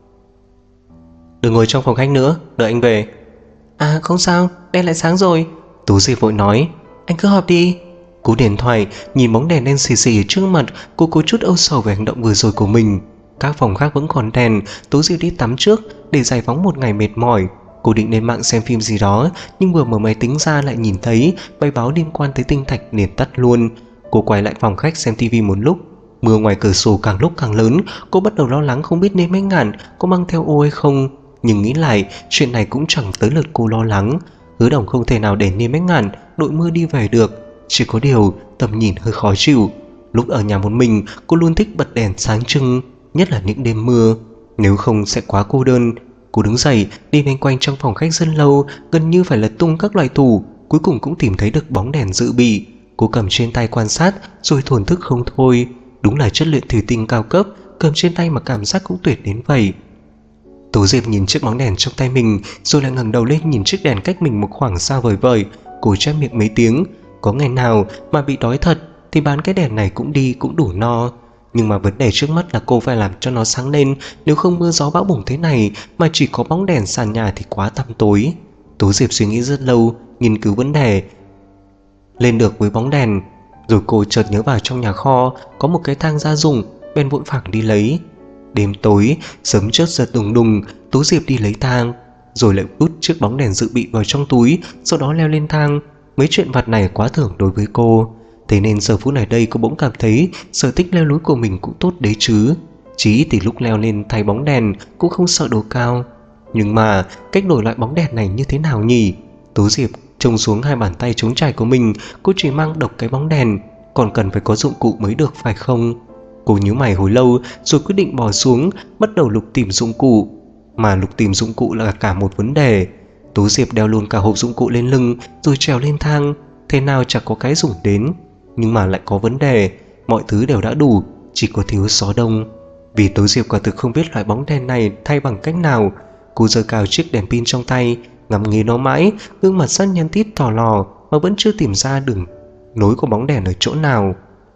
Đừng ngồi trong phòng khách nữa, đợi anh về. À không sao, đèn lại sáng rồi. Tố Diệp vội nói. Anh cứ họp đi. Cú điện thoại nhìn bóng đèn đen xì xì trước mặt, cô có chút âu sầu về hành động vừa rồi của mình. Các phòng khác vẫn còn đèn. Tố Diệp đi tắm trước để giải phóng một ngày mệt mỏi. Cô định lên mạng xem phim gì đó, nhưng vừa mở máy tính ra lại nhìn thấy bài báo liên quan tới tinh thạch liền tắt luôn. Cô quay lại phòng khách xem tivi một lúc. Mưa ngoài cửa sổ càng lúc càng lớn. Cô bắt đầu lo lắng không biết Niềm Ánh Hàn có mang theo ô hay không. Nhưng nghĩ lại chuyện này cũng chẳng tới lượt cô lo lắng. Hứa Đồng không thể nào để Niềm Ánh Hàn đội mưa đi về được. Chỉ có điều tầm nhìn hơi khó chịu. Lúc ở nhà một mình cô luôn thích bật đèn sáng trưng, nhất là những đêm mưa, nếu không sẽ quá cô đơn. Cô đứng dậy đi loanh quanh trong phòng khách rất lâu, gần như phải lật tung các loại tủ, cuối cùng cũng tìm thấy được bóng đèn dự bị. Cô cầm trên tay quan sát rồi thổn thức không thôi. Đúng là chất lượng thủy tinh cao cấp, cầm trên tay mà cảm giác cũng tuyệt đến vậy. Tố Diệp nhìn chiếc bóng đèn trong tay mình rồi lại ngẩng đầu lên nhìn chiếc đèn cách mình một khoảng xa vời vời. Cô chép miệng mấy tiếng. Có ngày nào mà bị đói thật thì bán cái đèn này cũng đi cũng đủ no. Nhưng mà vấn đề trước mắt là cô phải làm cho nó sáng lên. Nếu không mưa gió bão bùng thế này mà chỉ có bóng đèn sàn nhà thì quá tăm tối. Tố Diệp suy nghĩ rất lâu, nghiên cứu vấn đề lên được với bóng đèn. Rồi cô chợt nhớ vào trong nhà kho có một cái thang gia dụng, bèn vội vàng đi lấy. Đêm tối, sấm chớp giật đùng đùng. Tố Diệp đi lấy thang, rồi lại đút chiếc bóng đèn dự bị vào trong túi, sau đó leo lên thang. Mấy chuyện vặt này quá thưởng đối với cô, thế nên giờ phút này đây cô bỗng cảm thấy sở thích leo núi của mình cũng tốt đấy chứ. Chí ít thì lúc leo lên thay bóng đèn cũng không sợ độ cao. Nhưng mà cách đổi loại bóng đèn này như thế nào nhỉ? Tố Diệp trông xuống hai bàn tay trống trải của mình. Cô chỉ mang độc cái bóng đèn, còn cần phải có dụng cụ mới được phải không? Cô nhíu mày hồi lâu rồi quyết định bò xuống, bắt đầu lục tìm dụng cụ. Mà lục tìm dụng cụ là cả một vấn đề. Tố Diệp đeo luôn cả hộp dụng cụ lên lưng rồi trèo lên thang. Thế nào chẳng có cái dùng đến. Nhưng mà lại có vấn đề, mọi thứ đều đã đủ, chỉ có thiếu gió đông. Vì Tố Diệp quả thực không biết loại bóng đèn này thay bằng cách nào. Cô giơ cao chiếc đèn pin trong tay, ngắm nghía nó mãi, gương mặt rất nhăn tít tò lò mà vẫn chưa tìm ra đường nối của bóng đèn ở chỗ nào.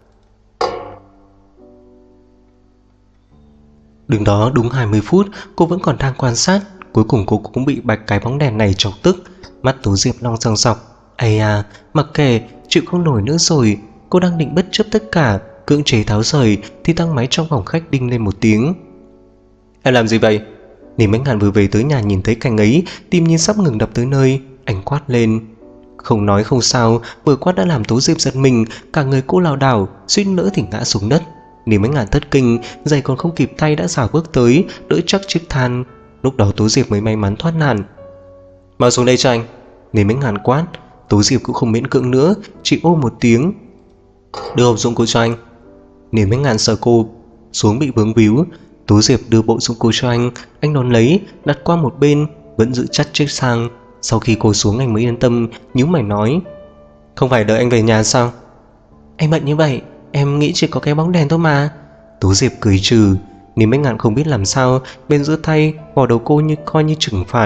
Đứng đó đúng 20 phút, cô vẫn còn đang quan sát. Cuối cùng cô cũng bị bạch cái bóng đèn này chọc tức. Mắt Tố Diệp long sòng sọc. Ây à, mặc kệ, chịu không nổi nữa rồi. Cô đang định bất chấp tất cả, cưỡng chế tháo rời thì thang máy trong phòng khách đinh lên một tiếng. Em làm gì vậy? Niềm Ánh Hàn vừa về tới nhà nhìn thấy cảnh ấy, tim như sắp ngừng đập tới nơi. Anh quát lên. Không nói không sao, vừa quát đã làm Tố Diệp giật mình, cả người cô lảo đảo, suýt nữa thì ngã xuống đất. Niềm Ánh Hàn thất kinh, giày còn không kịp tay đã xào bước tới, đỡ chắc chiếc than. Lúc đó Tố Diệp mới may mắn thoát nạn. Mau xuống đây cho anh. Niềm Ánh Hàn quát. Tố Diệp cũng không miễn cưỡng nữa, chỉ ô một tiếng. Đưa hộp dụng cụ cho anh. Niềm Ánh Hàn sợ cô xuống bị vướng víu. Tố Diệp đưa bộ dụng cụ cho anh đón lấy, đặt qua một bên, vẫn giữ chặt chiếc sang. Sau khi cô xuống anh mới yên tâm, nhíu mày nói. Không phải đợi anh về nhà sao? Anh bận như vậy, em nghĩ chỉ có cái bóng đèn thôi mà. Tố Diệp cười trừ. Niềm Ánh Hàn không biết làm sao, bên giữa tay vò đầu cô như coi như trừng phạt.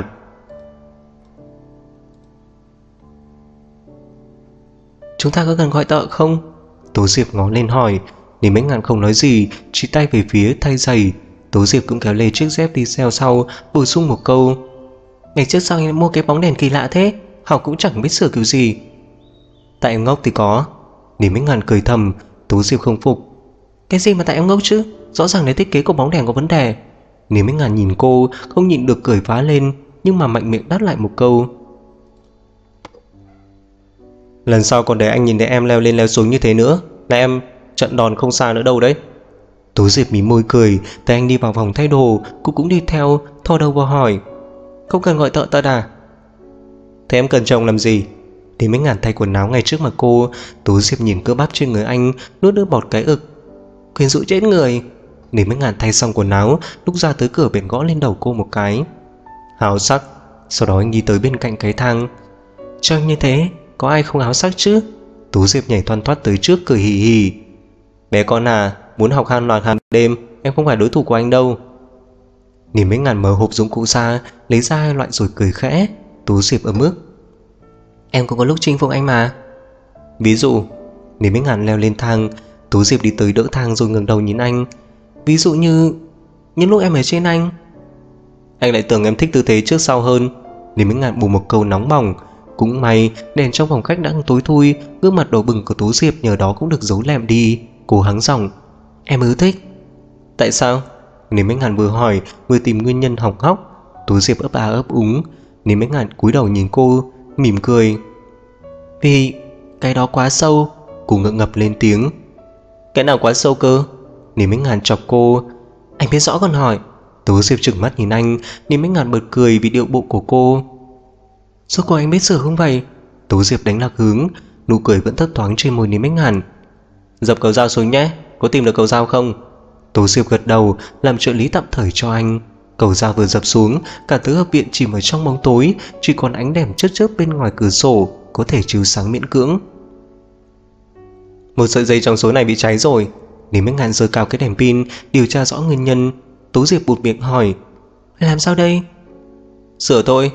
Chúng ta có cần gọi thợ không? Tố Diệp ngó lên hỏi. Niềm Ánh Hàn không nói gì, chỉ tay về phía thay giày. Tố Diệp cũng kéo lê chiếc dép đi theo sau, bổ sung một câu. Ngày trước sao anh mua cái bóng đèn kỳ lạ thế? Học cũng chẳng biết sửa kiểu gì. Tại em ngốc thì có. Niềm Ánh Hàn cười thầm. Tố Diệp không phục. Cái gì mà tại em ngốc chứ? Rõ ràng là thiết kế của bóng đèn có vấn đề. Niềm Ánh Hàn nhìn cô, không nhịn được cười phá lên, nhưng mà mạnh miệng đáp lại một câu. Lần sau còn để anh nhìn thấy em leo lên leo xuống như thế nữa là em trận đòn không xa nữa đâu đấy. Tố Diệp mím môi cười. Thấy anh đi vào phòng thay đồ, cô cũng đi theo, thò đầu vào hỏi. Không cần gọi thợ ta à? Thế em cần chồng làm gì? Thì mới ngàn thay quần áo ngay trước mặt cô. Tú Diệp nhìn cơ bắp trên người anh, nuốt nước bọt cái ực. Quyến rũ chết người. Thì mới ngàn thay xong quần áo, lúc ra tới cửa bèn gõ lên đầu cô một cái. Háo sắc. Sau đó anh đi tới bên cạnh cái thang. Trông như thế, có ai không háo sắc chứ? Tú Diệp nhảy thoăn thoắt tới trước cười hì hì. Bé con à, muốn học hàng loạt hàng đêm, em không phải đối thủ của anh đâu. Nhìn mấy ngàn mở hộp dụng cụ ra, lấy ra 2 loại rồi cười khẽ. Tú Diệp ấm ức. Em cũng có lúc chinh phục anh mà. Ví dụ. Nhìn mấy ngàn leo lên thang. Tú Diệp đi tới đỡ thang rồi ngẩng đầu nhìn anh. Ví dụ như lúc em ở trên anh. Anh lại tưởng em thích tư thế trước sau hơn. Nhìn mấy ngàn bù một câu nóng bỏng. Cũng may đèn trong phòng khách đã tối thui, gương mặt đỏ bừng của Tú Diệp nhờ đó cũng được giấu lẹm đi. Cô hắng giọng. Em ưa thích. Tại sao? Nếu mấy ngàn vừa hỏi vừa tìm nguyên nhân hỏng hóc. Tú Diệp ấp a ấp úng. Nếu mấy ngàn cúi đầu nhìn cô, mỉm cười. Vì cái đó quá sâu. Cô ngượng ngập lên tiếng. Cái nào quá sâu cơ? Nếu mấy ngàn chọc cô. Anh biết rõ còn hỏi. Tú Diệp trừng mắt nhìn anh. Nếu mấy ngàn bật cười vì điệu bộ của cô. Rốt cuộc anh biết sửa không vậy? Tú Diệp đánh lạc hướng. Nụ cười vẫn thấp thoáng trên môi Nếu mấy ngàn. Dập cầu dao xuống nhé. Có tìm được cầu dao không? Tú Diệp gật đầu, làm trợ lý tạm thời cho anh. Cầu dao vừa dập xuống, cả tứ hợp viện chìm ở trong bóng tối, chỉ còn ánh đèn chớp chớp bên ngoài cửa sổ có thể chiếu sáng miễn cưỡng. Một sợi dây trong số này bị cháy rồi. Nếu mấy ngàn giơ cao cái đèn pin, điều tra rõ nguyên nhân. Tú Diệp bụt miệng hỏi. Làm sao đây? Sửa thôi.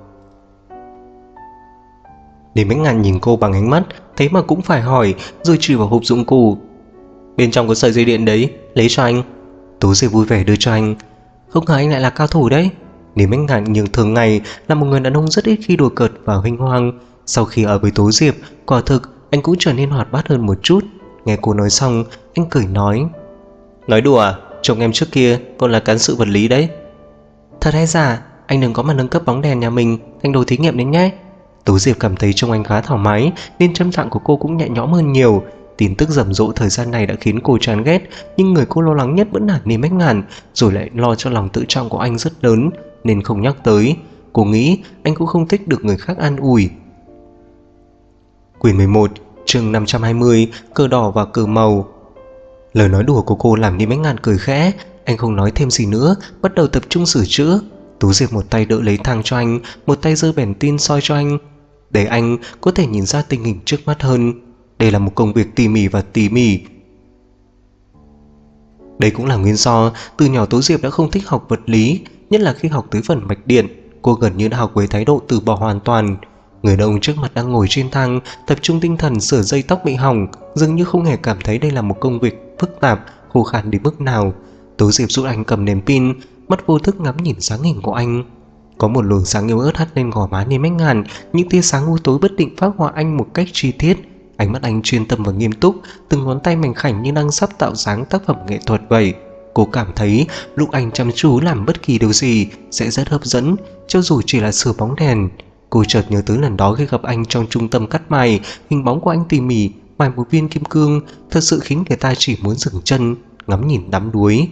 Để mấy ngàn nhìn cô bằng ánh mắt, thấy mà cũng phải hỏi, rồi chỉ vào hộp dụng cụ. Bên trong có sợi dây điện đấy, lấy cho anh. Tú Diệp vui vẻ đưa cho anh. Không ngờ anh lại là cao thủ đấy. Nếu mấy ngàn nhường thường ngày là một người đàn ông rất ít khi đùa cợt và huênh hoang. Sau khi ở với Tú Diệp, quả thực anh cũng trở nên hoạt bát hơn một chút. Nghe cô nói xong, anh cười nói. Nói đùa à? Chồng em trước kia còn là cán sự vật lý đấy. Thật hay giả? Anh đừng có mà nâng cấp bóng đèn nhà mình thành đồ thí nghiệm đấy nhé. Tú Diệp cảm thấy trông anh khá thoải mái, nên tâm trạng của cô cũng nhẹ nhõm hơn nhiều. Tin tức rầm rộ thời gian này đã khiến cô chán ghét, nhưng người cô lo lắng nhất vẫn là Niêm Bách Ngàn, rồi lại lo cho lòng tự trọng của anh rất lớn, nên không nhắc tới. Cô nghĩ anh cũng không thích được người khác an ủi. Quyển 11, chương 520, cờ đỏ và cờ màu. Lời nói đùa của cô làm Niêm Bách Ngàn cười khẽ. Anh không nói thêm gì nữa, bắt đầu tập trung sửa chữa. Tú Diệp một tay đỡ lấy thang cho anh, một tay giơ bèn tin soi cho anh, để anh có thể nhìn ra tình hình trước mắt hơn. Đây là một công việc tỉ mỉ và tỉ mỉ. Đây cũng là nguyên do từ nhỏ Tú Diệp đã không thích học vật lý, nhất là khi học tới phần mạch điện. Cô gần như đã học với thái độ từ bỏ hoàn toàn. Người đàn ông trước mặt đang ngồi trên thang, tập trung tinh thần sửa dây tóc bị hỏng, dường như không hề cảm thấy đây là một công việc phức tạp, khô khan đến mức nào. Tú Diệp giúp anh cầm đèn pin, mắt vô thức ngắm nhìn dáng hình của anh. Có một luồng sáng yếu ớt hắt lên gò má Niêm Bách Ngàn, những tia sáng u tối bất định phác họa anh một cách chi tiết. Ánh mắt anh chuyên tâm và nghiêm túc, từng ngón tay mảnh khảnh như đang sắp tạo dáng tác phẩm nghệ thuật vậy. Cô cảm thấy lúc anh chăm chú làm bất kỳ điều gì sẽ rất hấp dẫn, cho dù chỉ là sửa bóng đèn. Cô chợt nhớ tới lần đó khi gặp anh trong trung tâm cắt mày, hình bóng của anh tỉ mỉ mài một viên kim cương, thật sự khiến người ta chỉ muốn dừng chân, ngắm nhìn đắm đuối.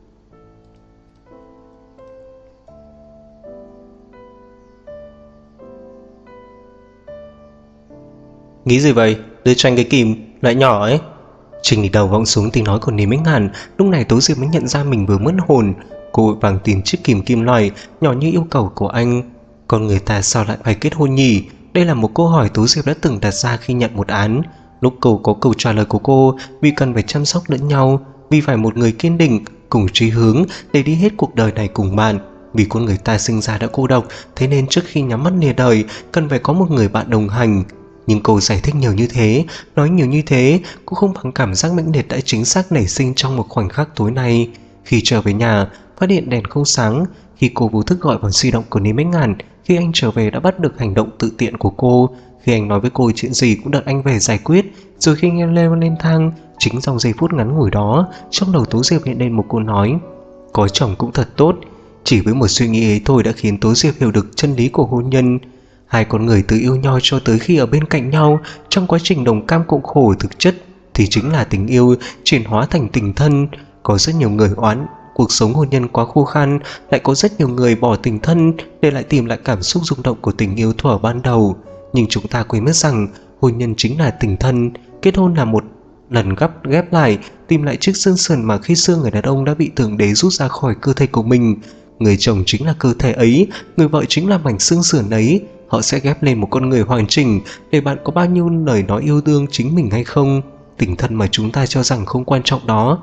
Nghĩ gì vậy? Đưa cho anh cái kìm, loại nhỏ ấy. Trình đi đầu vọng xuống tiếng nói của Niêm Bách Ngàn. Lúc này Tú Diệp mới nhận ra mình vừa mất hồn. Cô vội vàng tìm chiếc kìm kim loại nhỏ như yêu cầu của anh. Con người ta sao lại phải kết hôn nhỉ? Đây là một câu hỏi Tú Diệp đã từng đặt ra khi nhận một án. Lúc cô có câu trả lời của cô, vì cần phải chăm sóc lẫn nhau, vì phải một người kiên định cùng chí hướng để đi hết cuộc đời này cùng bạn. Vì con người ta sinh ra đã cô độc, thế nên trước khi nhắm mắt lìa đời cần phải có một người bạn đồng hành. Nhưng cô giải thích nhiều như thế, nói nhiều như thế, cũng không bằng cảm giác mãnh liệt đã chính xác nảy sinh trong một khoảnh khắc tối nay. Khi trở về nhà, phát hiện đèn không sáng. Khi cô vô thức gọi vào di động của Niêm Bách Ngàn, khi anh trở về đã bắt được hành động tự tiện của cô. Khi anh nói với cô chuyện gì cũng đợi anh về giải quyết. Rồi khi nghe leo lên thang, chính trong giây phút ngắn ngủi đó, trong đầu Tú Diệp hiện lên một câu nói: có chồng cũng thật tốt. Chỉ với một suy nghĩ ấy thôi đã khiến Tú Diệp hiểu được chân lý của hôn nhân. Hai con người từ yêu nhau cho tới khi ở bên cạnh nhau, trong quá trình đồng cam cộng khổ thực chất thì chính là tình yêu chuyển hóa thành tình thân. Có rất nhiều người oán cuộc sống hôn nhân quá khô khan, lại có rất nhiều người bỏ tình thân để lại tìm lại cảm xúc rung động của tình yêu thuở ban đầu. Nhưng chúng ta quên mất rằng hôn nhân chính là tình thân. Kết hôn là một lần ghép lại, tìm lại chiếc xương sườn mà khi xưa người đàn ông đã bị Thượng Đế rút ra khỏi cơ thể của mình. Người chồng chính là cơ thể ấy, người vợ chính là mảnh xương sườn ấy. Họ sẽ ghép lên một con người hoàn chỉnh. Để bạn có bao nhiêu lời nói yêu thương chính mình hay không, tình thân mà chúng ta cho rằng không quan trọng đó,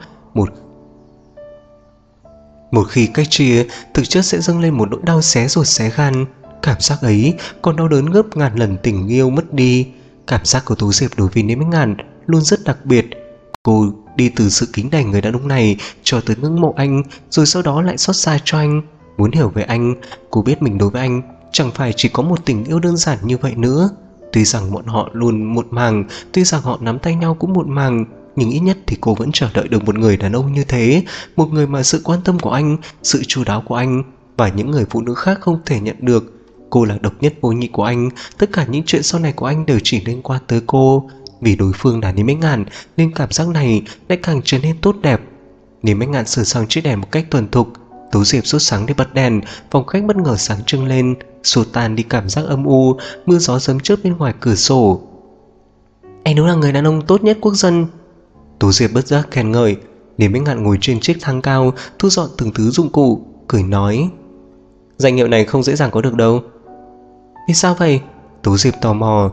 một khi cách chia, thực chất sẽ dâng lên một nỗi đau xé ruột xé gan. Cảm giác ấy còn đau đớn gấp ngàn lần tình yêu mất đi. Cảm giác của Tố Diệp đối với Lý Minh Ngạn luôn rất đặc biệt. Cô đi từ sự kính nể người đàn ông này cho tới ngưỡng mộ anh, rồi sau đó lại xót xa cho anh, muốn hiểu về anh. Cô biết mình đối với anh chẳng phải chỉ có một tình yêu đơn giản như vậy nữa. Tuy rằng bọn họ luôn muộn màng, tuy rằng họ nắm tay nhau cũng muộn màng, nhưng ít nhất thì cô vẫn chờ đợi được một người đàn ông như thế. Một người mà sự quan tâm của anh, sự chu đáo của anh và những người phụ nữ khác không thể nhận được. Cô là độc nhất vô nhị của anh. Tất cả những chuyện sau này của anh đều chỉ liên quan tới cô. Vì đối phương là Lý Minh Ngạn nên cảm giác này lại càng trở nên tốt đẹp. Lý Minh Ngạn sửa sang chiếc đèn một cách thuần thục. Tố Diệp sốt sáng để bật đèn. Phòng khách bất ngờ sáng trưng lên, xua tan đi cảm giác âm u. Mưa gió sớm chớp bên ngoài cửa sổ. Anh đúng là người đàn ông tốt nhất quốc dân, Tố Diệp bất giác khen ngợi. Lý Minh Ngạn ngồi trên chiếc thang cao, thu dọn từng thứ dụng cụ, cười nói: danh hiệu này không dễ dàng có được đâu. Vì sao vậy? Tố Diệp tò mò.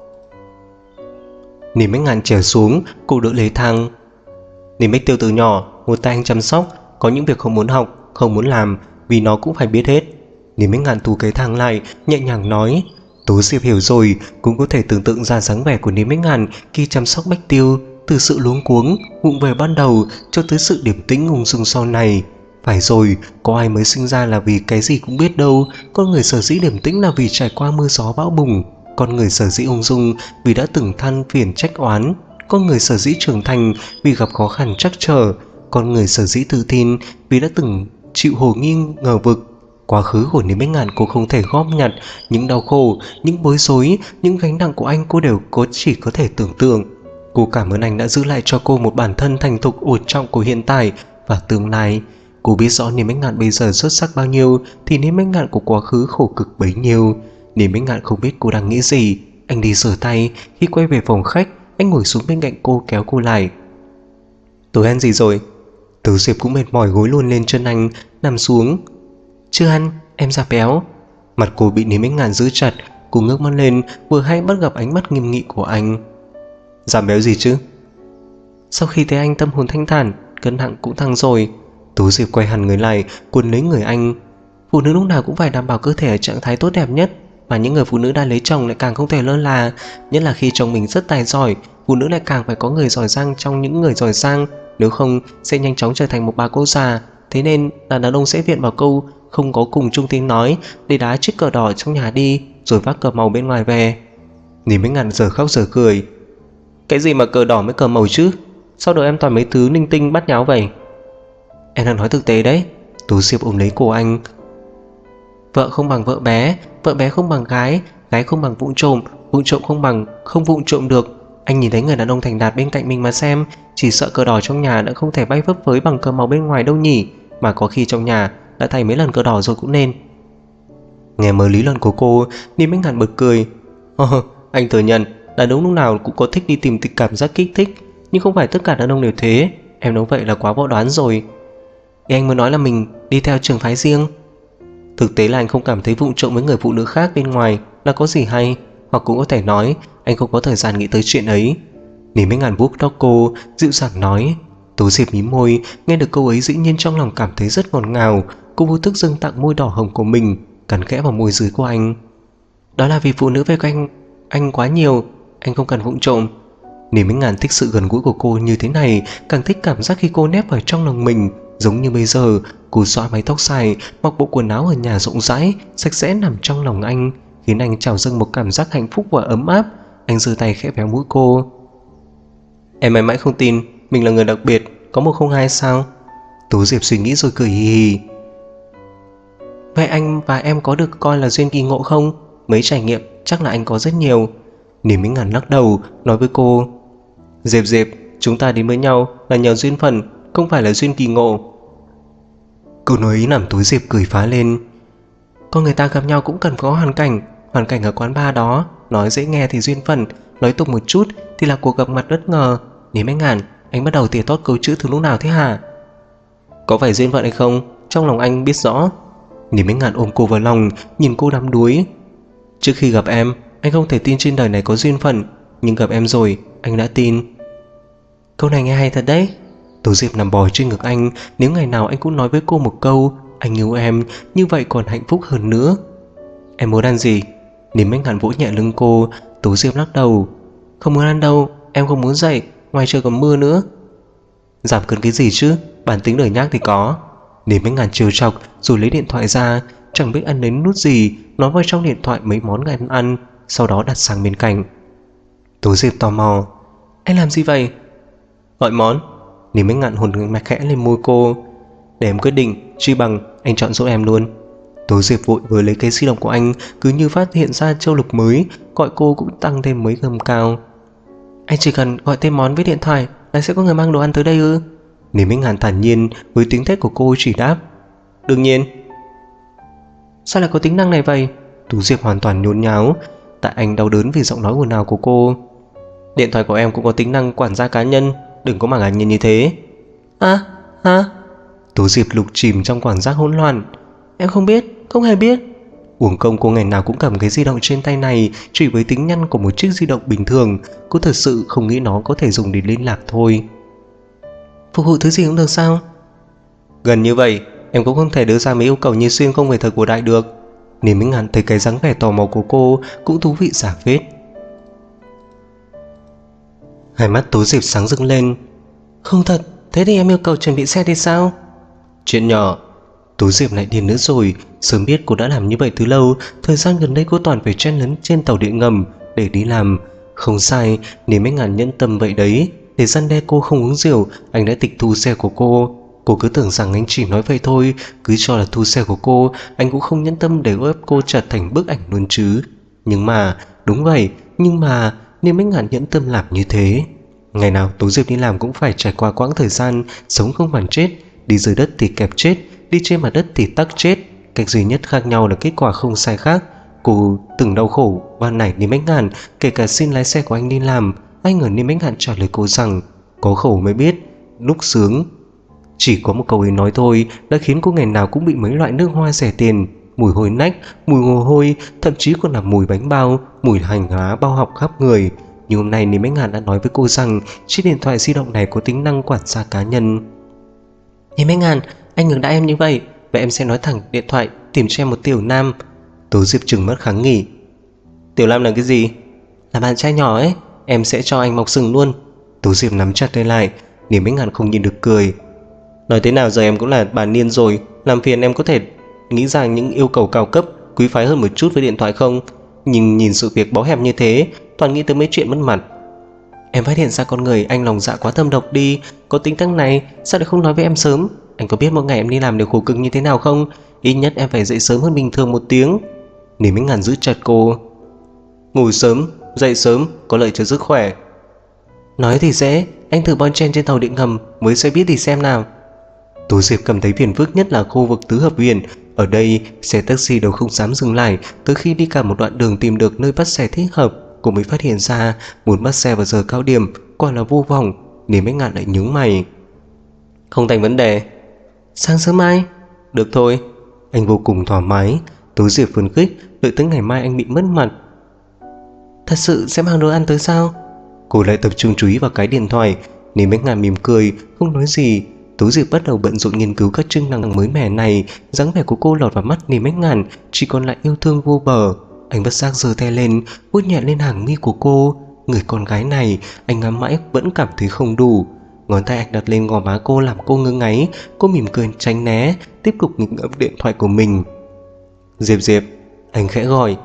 Lý Minh Ngạn trèo xuống, cô đỡ lấy thang. Lý Minh Tiêu từ nhỏ một tay anh chăm sóc, có những việc không muốn học, không muốn làm, vì nó cũng phải biết hết. Lý Minh Ngạn thu cái thang lại, nhẹ nhàng nói. Tố Diệp hiểu rồi, cũng có thể tưởng tượng ra dáng vẻ của Lý Minh Ngạn khi chăm sóc Bách Tiêu, từ sự luống cuống, vụng về ban đầu cho tới sự điềm tĩnh ung dung sau này. Phải rồi, có ai mới sinh ra là vì cái gì cũng biết đâu. Con người sở dĩ điềm tĩnh là vì trải qua mưa gió bão bùng. Con người sở dĩ ung dung vì đã từng than phiền trách oán. Con người sở dĩ trưởng thành vì gặp khó khăn trắc trở. Con người sở dĩ tự tin vì đã từng chịu hồ nghi ngờ vực. Quá khứ của Lý Minh Ngạn cô không thể góp nhặt. Những đau khổ, những bối rối, những gánh nặng của anh cô đều chỉ có thể tưởng tượng. Cô cảm ơn anh đã giữ lại cho cô một bản thân thành thục ổn trọng của hiện tại và tương lai. Cô biết rõ Lý Minh Ngạn bây giờ xuất sắc bao nhiêu thì Lý Minh Ngạn của quá khứ khổ cực bấy nhiêu. Lý Minh Ngạn không biết cô đang nghĩ gì. Anh đi rửa tay. Khi quay về phòng khách, anh ngồi xuống bên cạnh cô kéo cô lại. Tối ăn gì rồi? Tố Diệp cũng mệt mỏi gối luôn lên chân anh, nằm xuống. Chưa ăn, em da béo. Mặt cô bị Lý Minh Ngạn giữ chặt. Cô ngước mắt lên, vừa hay bắt gặp ánh mắt nghiêm nghị của anh. Giảm béo gì chứ? Sau khi thấy anh tâm hồn thanh thản, cân nặng cũng tăng rồi. Tố Diệp quay hẳn người lại, cuốn lấy người anh. Phụ nữ lúc nào cũng phải đảm bảo cơ thể ở trạng thái tốt đẹp nhất, mà những người phụ nữ đã lấy chồng lại càng không thể lơ là. Nhất là khi chồng mình rất tài giỏi, phụ nữ lại càng phải có người giỏi giang trong những người giỏi giang, nếu không sẽ nhanh chóng trở thành một bà cô già. Thế nên đàn ông sẽ viện vào câu không có cùng chung tiếng nói để đá chiếc cờ đỏ trong nhà đi, rồi vác cờ màu bên ngoài về. Lý Minh Ngạn giờ khóc giờ cười. Cái gì mà cờ đỏ với cờ màu chứ? Sao đời em toàn mấy thứ linh tinh bắt nháo vậy? Em đang nói thực tế đấy. Tố Diệp ôm lấy cổ anh. Vợ không bằng vợ bé, vợ bé không bằng gái, gái không bằng vụng trộm không bằng không vụng trộm được. Anh nhìn thấy người đàn ông thành đạt bên cạnh mình mà xem, chỉ sợ cờ đỏ trong nhà đã không thể bay phấp phới bằng cờ màu bên ngoài đâu nhỉ. Mà có khi trong nhà đã thay mấy lần cờ đỏ rồi cũng nên. Nghe mở lý luận của cô, Lý Minh Ngạn bật cười. Anh thừa nhận đàn ông lúc nào cũng có thích đi tìm cảm giác kích thích, nhưng không phải tất cả đàn ông đều thế. Em nói vậy là quá võ đoán rồi. Thì anh mới nói là mình đi theo trường phái riêng. Thực tế là anh không cảm thấy vụng trộm với người phụ nữ khác bên ngoài là có gì hay. Hoặc cũng có thể nói anh không có thời gian nghĩ tới chuyện ấy. Lý Minh Ngạn vuốt tóc cô, dịu dàng nói. Tố Diệp mím môi, nghe được câu ấy dĩ nhiên trong lòng cảm thấy rất ngọt ngào. Cô vô thức dâng tặng môi đỏ hồng của mình, cắn khẽ vào môi dưới của anh. Đó là vì phụ nữ vây quanh anh quá nhiều, anh không cần vụng trộm. Lý Minh Ngạn thích sự gần gũi của cô như thế này, càng thích cảm giác khi cô nép vào trong lòng mình. Giống như bây giờ, cô xõa mái tóc dài, mặc bộ quần áo ở nhà rộng rãi, sạch sẽ nằm trong lòng anh, khiến anh trào dâng một cảm giác hạnh phúc và ấm áp. Anh giơ tay khẽ véo mũi cô. Em mãi mãi không tin mình là người đặc biệt, có 102 sao? Tố Diệp suy nghĩ rồi cười hì hì. Vậy anh và em có được coi là duyên kỳ ngộ không? Mấy trải nghiệm chắc là anh có rất nhiều. Lý Minh Ngạn lắc đầu, nói với cô. Diệp, chúng ta đến với nhau là nhờ duyên phận, không phải là duyên kỳ ngộ. Câu nói ấy làm Tố Diệp cười phá lên. Con người ta gặp nhau cũng cần có hoàn Hoàn cảnh ở quán bar đó, nói dễ nghe thì duyên phận, nói tục một chút thì là cuộc gặp mặt bất ngờ. Nếm anh Ngàn, anh bắt đầu tỉa tót câu chữ từ lúc nào thế hả? Có phải duyên phận hay không, trong lòng anh biết rõ. Nếm anh Ngàn ôm cô vào lòng, nhìn cô đắm đuối. Trước khi gặp em, anh không thể tin trên đời này có duyên phận, nhưng gặp em rồi, anh đã tin. Câu này nghe hay thật đấy. Tố Diệp nằm bò trên ngực anh. Nếu ngày nào anh cũng nói với cô một câu anh yêu em, như vậy còn hạnh phúc hơn nữa. Em muốn ăn gì? Nếm anh Ngàn vỗ nhẹ lưng cô. Tố Diệp lắc đầu. Không muốn ăn đâu, em không muốn dậy, ngoài trời còn mưa nữa. Giảm cân cái gì chứ, bản tính lười nhác thì có. Nếm anh Ngàn trêu chọc rồi lấy điện thoại ra. Chẳng biết ăn đến nút gì, nói vào trong điện thoại mấy món em ăn, sau đó đặt sang bên cạnh. Tố Diệp tò mò. Anh làm gì vậy? Gọi món. Nếm anh Ngạn hôn mạch khẽ lên môi cô. Để em quyết định, chi bằng anh chọn giúp em luôn. Tố Diệp vội vừa lấy cái di động của anh, cứ như phát hiện ra châu lục mới, gọi cô cũng tăng thêm mấy gầm cao. Anh chỉ cần gọi tên món với điện thoại là sẽ có người mang đồ ăn tới đây ư? Nếm anh Ngạn thản nhiên với tiếng thét của cô chỉ đáp. Đương nhiên. Sao lại có tính năng này vậy? Tố Diệp hoàn toàn nhốn nháo. Tại anh đau đớn vì giọng nói ồn ào của cô. Điện thoại của em cũng có tính năng quản gia cá nhân, đừng có mà ngạc nhiên như thế. Hả? Tố Diệp lục chìm trong cảm giác hỗn loạn. Em không biết, không hề biết. Uổng công cô ngày nào cũng cầm cái di động trên tay này, chỉ với tính năng của một chiếc di động bình thường. Cô thật sự không nghĩ nó có thể dùng để liên lạc thôi. Phục vụ thứ gì cũng được sao? Gần như vậy, em cũng không thể đưa ra mấy yêu cầu như xuyên không về thời cổ đại được. Nếm Minh Ngạn thấy cái dáng vẻ tò mò của cô cũng thú vị xả phết. Hai mắt Tố Diệp sáng rực lên. Không thật, thế thì em yêu cầu chuẩn bị xe thì sao? Chuyện nhỏ. Tố Diệp lại điên nữa rồi. Sớm biết cô đã làm như vậy từ lâu. Thời gian gần đây cô toàn phải chen lấn trên tàu điện ngầm để đi làm. Không sai, Nếm Minh Ngạn nhẫn tâm vậy đấy. Để răn đe cô không uống rượu, anh đã tịch thu xe của cô. Cô cứ tưởng rằng anh chỉ nói vậy thôi, cứ cho là thu xe của cô. Anh cũng không nhẫn tâm để ép cô trở thành bức ảnh luôn chứ. Nhưng mà, đúng vậy, nhưng mà Nếm Minh Ngạn nhẫn tâm làm như thế. Ngày nào Tố Diệp đi làm cũng phải trải qua quãng thời gian sống không bằng chết. Đi dưới đất thì kẹp chết, đi trên mặt đất thì tắc chết. Cách duy nhất khác nhau là kết quả không sai khác. Cô từng đau khổ van nài Nếm Minh Ngạn, kể cả xin lái xe của anh đi làm. Anh ở Nếm Minh Ngạn trả lời cô rằng có khổ mới biết lúc sướng. Chỉ có một câu ấy nói thôi đã khiến cô ngày nào cũng bị mấy loại nước hoa rẻ tiền, mùi hôi nách, mùi mồ hôi, thậm chí còn là mùi bánh bao, mùi hành lá bao học khắp người. Nhưng hôm nay Nếm Minh Ngạn đã nói với cô rằng chiếc điện thoại di động này có tính năng quản gia cá nhân. Nếm Minh Ngạn, anh ngược đãi em như vậy em sẽ nói thẳng điện thoại tìm cho em một tiểu nam. Tố Diệp trừng mắt kháng nghị. Tiểu nam là cái gì? Là bạn trai nhỏ ấy, em sẽ cho anh mọc sừng luôn. Tố Diệp nắm chặt tay lại. Nếm Minh Ngạn không nhìn được cười. Nói thế nào giờ em cũng là bà niên rồi, làm phiền em có thể nghĩ ra những yêu cầu cao cấp, quý phái hơn một chút với điện thoại không? Nhưng nhìn sự việc bó hẹp như thế, toàn nghĩ tới mấy chuyện mất mặt. Em phát hiện ra con người anh lòng dạ quá thâm độc đi. Có tính năng này, sao lại không nói với em sớm? Anh có biết một ngày em đi làm đều khổ cực như thế nào không? Ít nhất em phải dậy sớm hơn bình thường một tiếng. Nếm Minh Ngạn giữ chặt cô. Ngủ sớm, dậy sớm, có lợi cho sức khỏe. Nói thì dễ, anh thử bon chen trên tàu điện ngầm mới sẽ biết thì xem nào. Tố Diệp cảm thấy phiền phức nhất là khu vực tứ hợp viện. Ở đây xe taxi đều không dám dừng lại. Tới khi đi cả một đoạn đường tìm được nơi bắt xe thích hợp, cô mới phát hiện ra muốn bắt xe vào giờ cao điểm quả là vô vọng. Nếm Minh Ngạn lại nhướng mày. Không thành vấn đề. Sáng sớm mai? Được thôi. Anh vô cùng thoải mái. Tố Diệp phấn khích, đợi tới ngày mai anh bị mất mặt. Thật sự sẽ mang đồ ăn tới sao? Cô lại tập trung chú ý vào cái điện thoại. Nếm Minh Ngạn mỉm cười, không nói gì. Tố Diệp bắt đầu bận rộn nghiên cứu các chức năng mới mẻ này. Dáng vẻ của cô lọt vào mắt Nếm Minh Ngạn, chỉ còn lại yêu thương vô bờ. Anh bất giác giơ tay lên, vuốt nhẹ lên hàng mi của cô. Người con gái này, anh ngắm mãi vẫn cảm thấy không đủ. Ngón tay anh đặt lên gò má cô làm cô ngơ ngáy. Cô mỉm cười tránh né, tiếp tục nghịch ngợm điện thoại của mình. Diệp Diệp, anh khẽ gọi.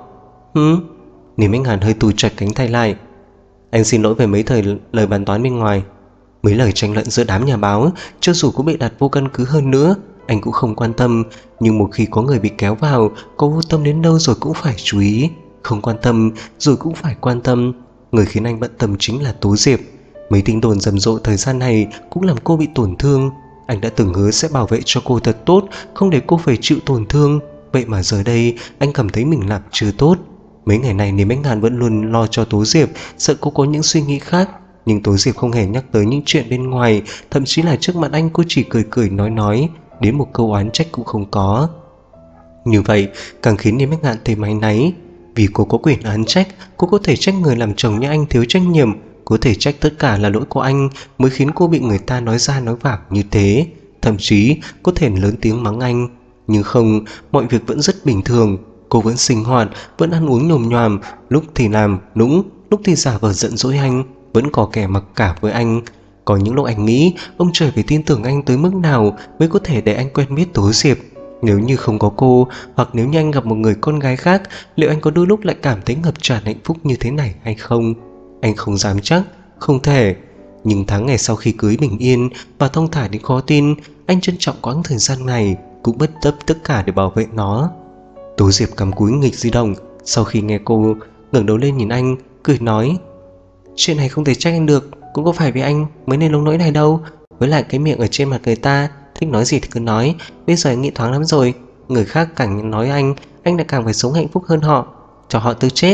Nếm Minh Ngạn hơi tù chặt cánh tay lại. Anh xin lỗi về mấy lời bàn toán bên ngoài. Mấy lời tranh luận giữa đám nhà báo, cho dù có bị đặt vô căn cứ hơn nữa, anh cũng không quan tâm. Nhưng một khi có người bị kéo vào, có vô tâm đến đâu rồi cũng phải chú ý. Không quan tâm rồi cũng phải quan tâm. Người khiến anh bận tâm chính là Tố Diệp. Mấy tin đồn rầm rộ thời gian này cũng làm cô bị tổn thương. Anh đã từng hứa sẽ bảo vệ cho cô thật tốt, không để cô phải chịu tổn thương. Vậy mà giờ đây anh cảm thấy mình làm chưa tốt. Mấy ngày này Niềm Bách Ngạn vẫn luôn lo cho Tố Diệp, sợ cô có những suy nghĩ khác. Nhưng Tố Diệp không hề nhắc tới những chuyện bên ngoài, thậm chí là trước mặt anh cô chỉ cười cười nói, đến một câu oán trách cũng không có. Như vậy càng khiến Niềm Bách Ngạn thêm áy náy. Vì cô có quyền án trách, cô có thể trách người làm chồng như anh thiếu trách nhiệm, có thể trách tất cả là lỗi của anh mới khiến cô bị người ta nói ra nói vào như thế. Thậm chí có thể lớn tiếng mắng anh. Nhưng không, mọi việc vẫn rất bình thường. Cô vẫn sinh hoạt, vẫn ăn uống nhồm nhoàm, lúc thì làm nũng, lúc thì giả vờ giận dỗi anh, vẫn có kẻ mặc cả với anh. Có những lúc anh nghĩ ông trời phải tin tưởng anh tới mức nào mới có thể để anh quen biết Tố Diệp. Nếu như không có cô, hoặc nếu như anh gặp một người con gái khác, liệu anh có đôi lúc lại cảm thấy ngập tràn hạnh phúc như thế này hay không? Anh không dám chắc, không thể. Nhưng tháng ngày sau khi cưới bình yên và thong thả đến khó tin, anh trân trọng quãng thời gian này, cũng bất chấp tất cả để bảo vệ nó. Tố Diệp cắm cúi nghịch di động, sau khi nghe cô, ngẩng đầu lên nhìn anh, cười nói: chuyện này không thể trách anh được, cũng có phải vì anh mới nên nông nỗi này đâu. Với lại cái miệng ở trên mặt người ta, thích nói gì thì cứ nói. Bây giờ anh nghĩ thoáng lắm rồi, người khác càng nói anh lại càng phải sống hạnh phúc hơn họ, cho họ tự chết.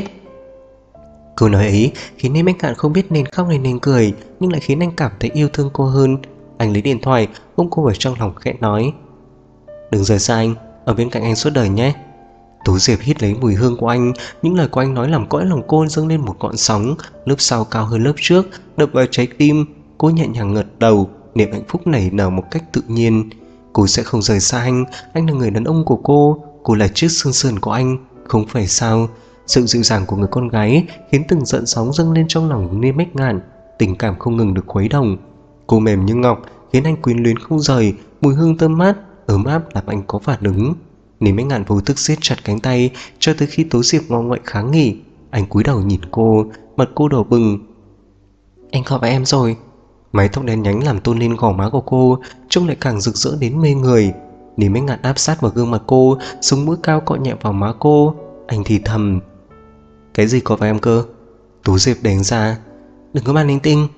Câu nói ấy khiến Niềm Bách Ngạn không biết nên khóc hay nên cười, nhưng lại khiến anh cảm thấy yêu thương cô hơn. Anh lấy điện thoại ôm cô vào trong lòng khẽ nói: đừng rời xa anh, ở bên cạnh anh suốt đời nhé. Tố Diệp hít lấy mùi hương của anh, những lời của anh nói làm cõi lòng cô dâng lên một ngọn sóng, lớp sau cao hơn lớp trước, đập vào trái tim. Cô nhẹ nhàng gật đầu, niềm hạnh phúc nảy nở một cách tự nhiên. Cô sẽ không rời xa anh là người đàn ông của cô là chiếc xương sườn của anh, không phải sao? Sự dịu dàng của người con gái khiến từng giận sóng dâng lên trong lòng Niềm Bách Ngạn, tình cảm không ngừng được khuấy động. Cô mềm như ngọc khiến anh quyến luyến không rời, mùi hương thơm mát ấm áp làm anh có phản ứng. Niềm Bách Ngạn vô thức siết chặt cánh tay cho tới khi Tố Diệp ngọ nguậy kháng nghị. Anh cúi đầu nhìn cô, mặt cô đỏ bừng. Anh gọi với em rồi. Mái tóc đen nhánh làm tôn lên gò má của cô, trông lại càng rực rỡ đến mê người. Niềm Bách Ngạn áp sát vào gương mặt cô, sống mũi cao cọ nhẹ vào má cô. Anh thì thầm: cái gì gọi với em cơ? Tố Diệp đánh ra: đừng có mang linh tinh.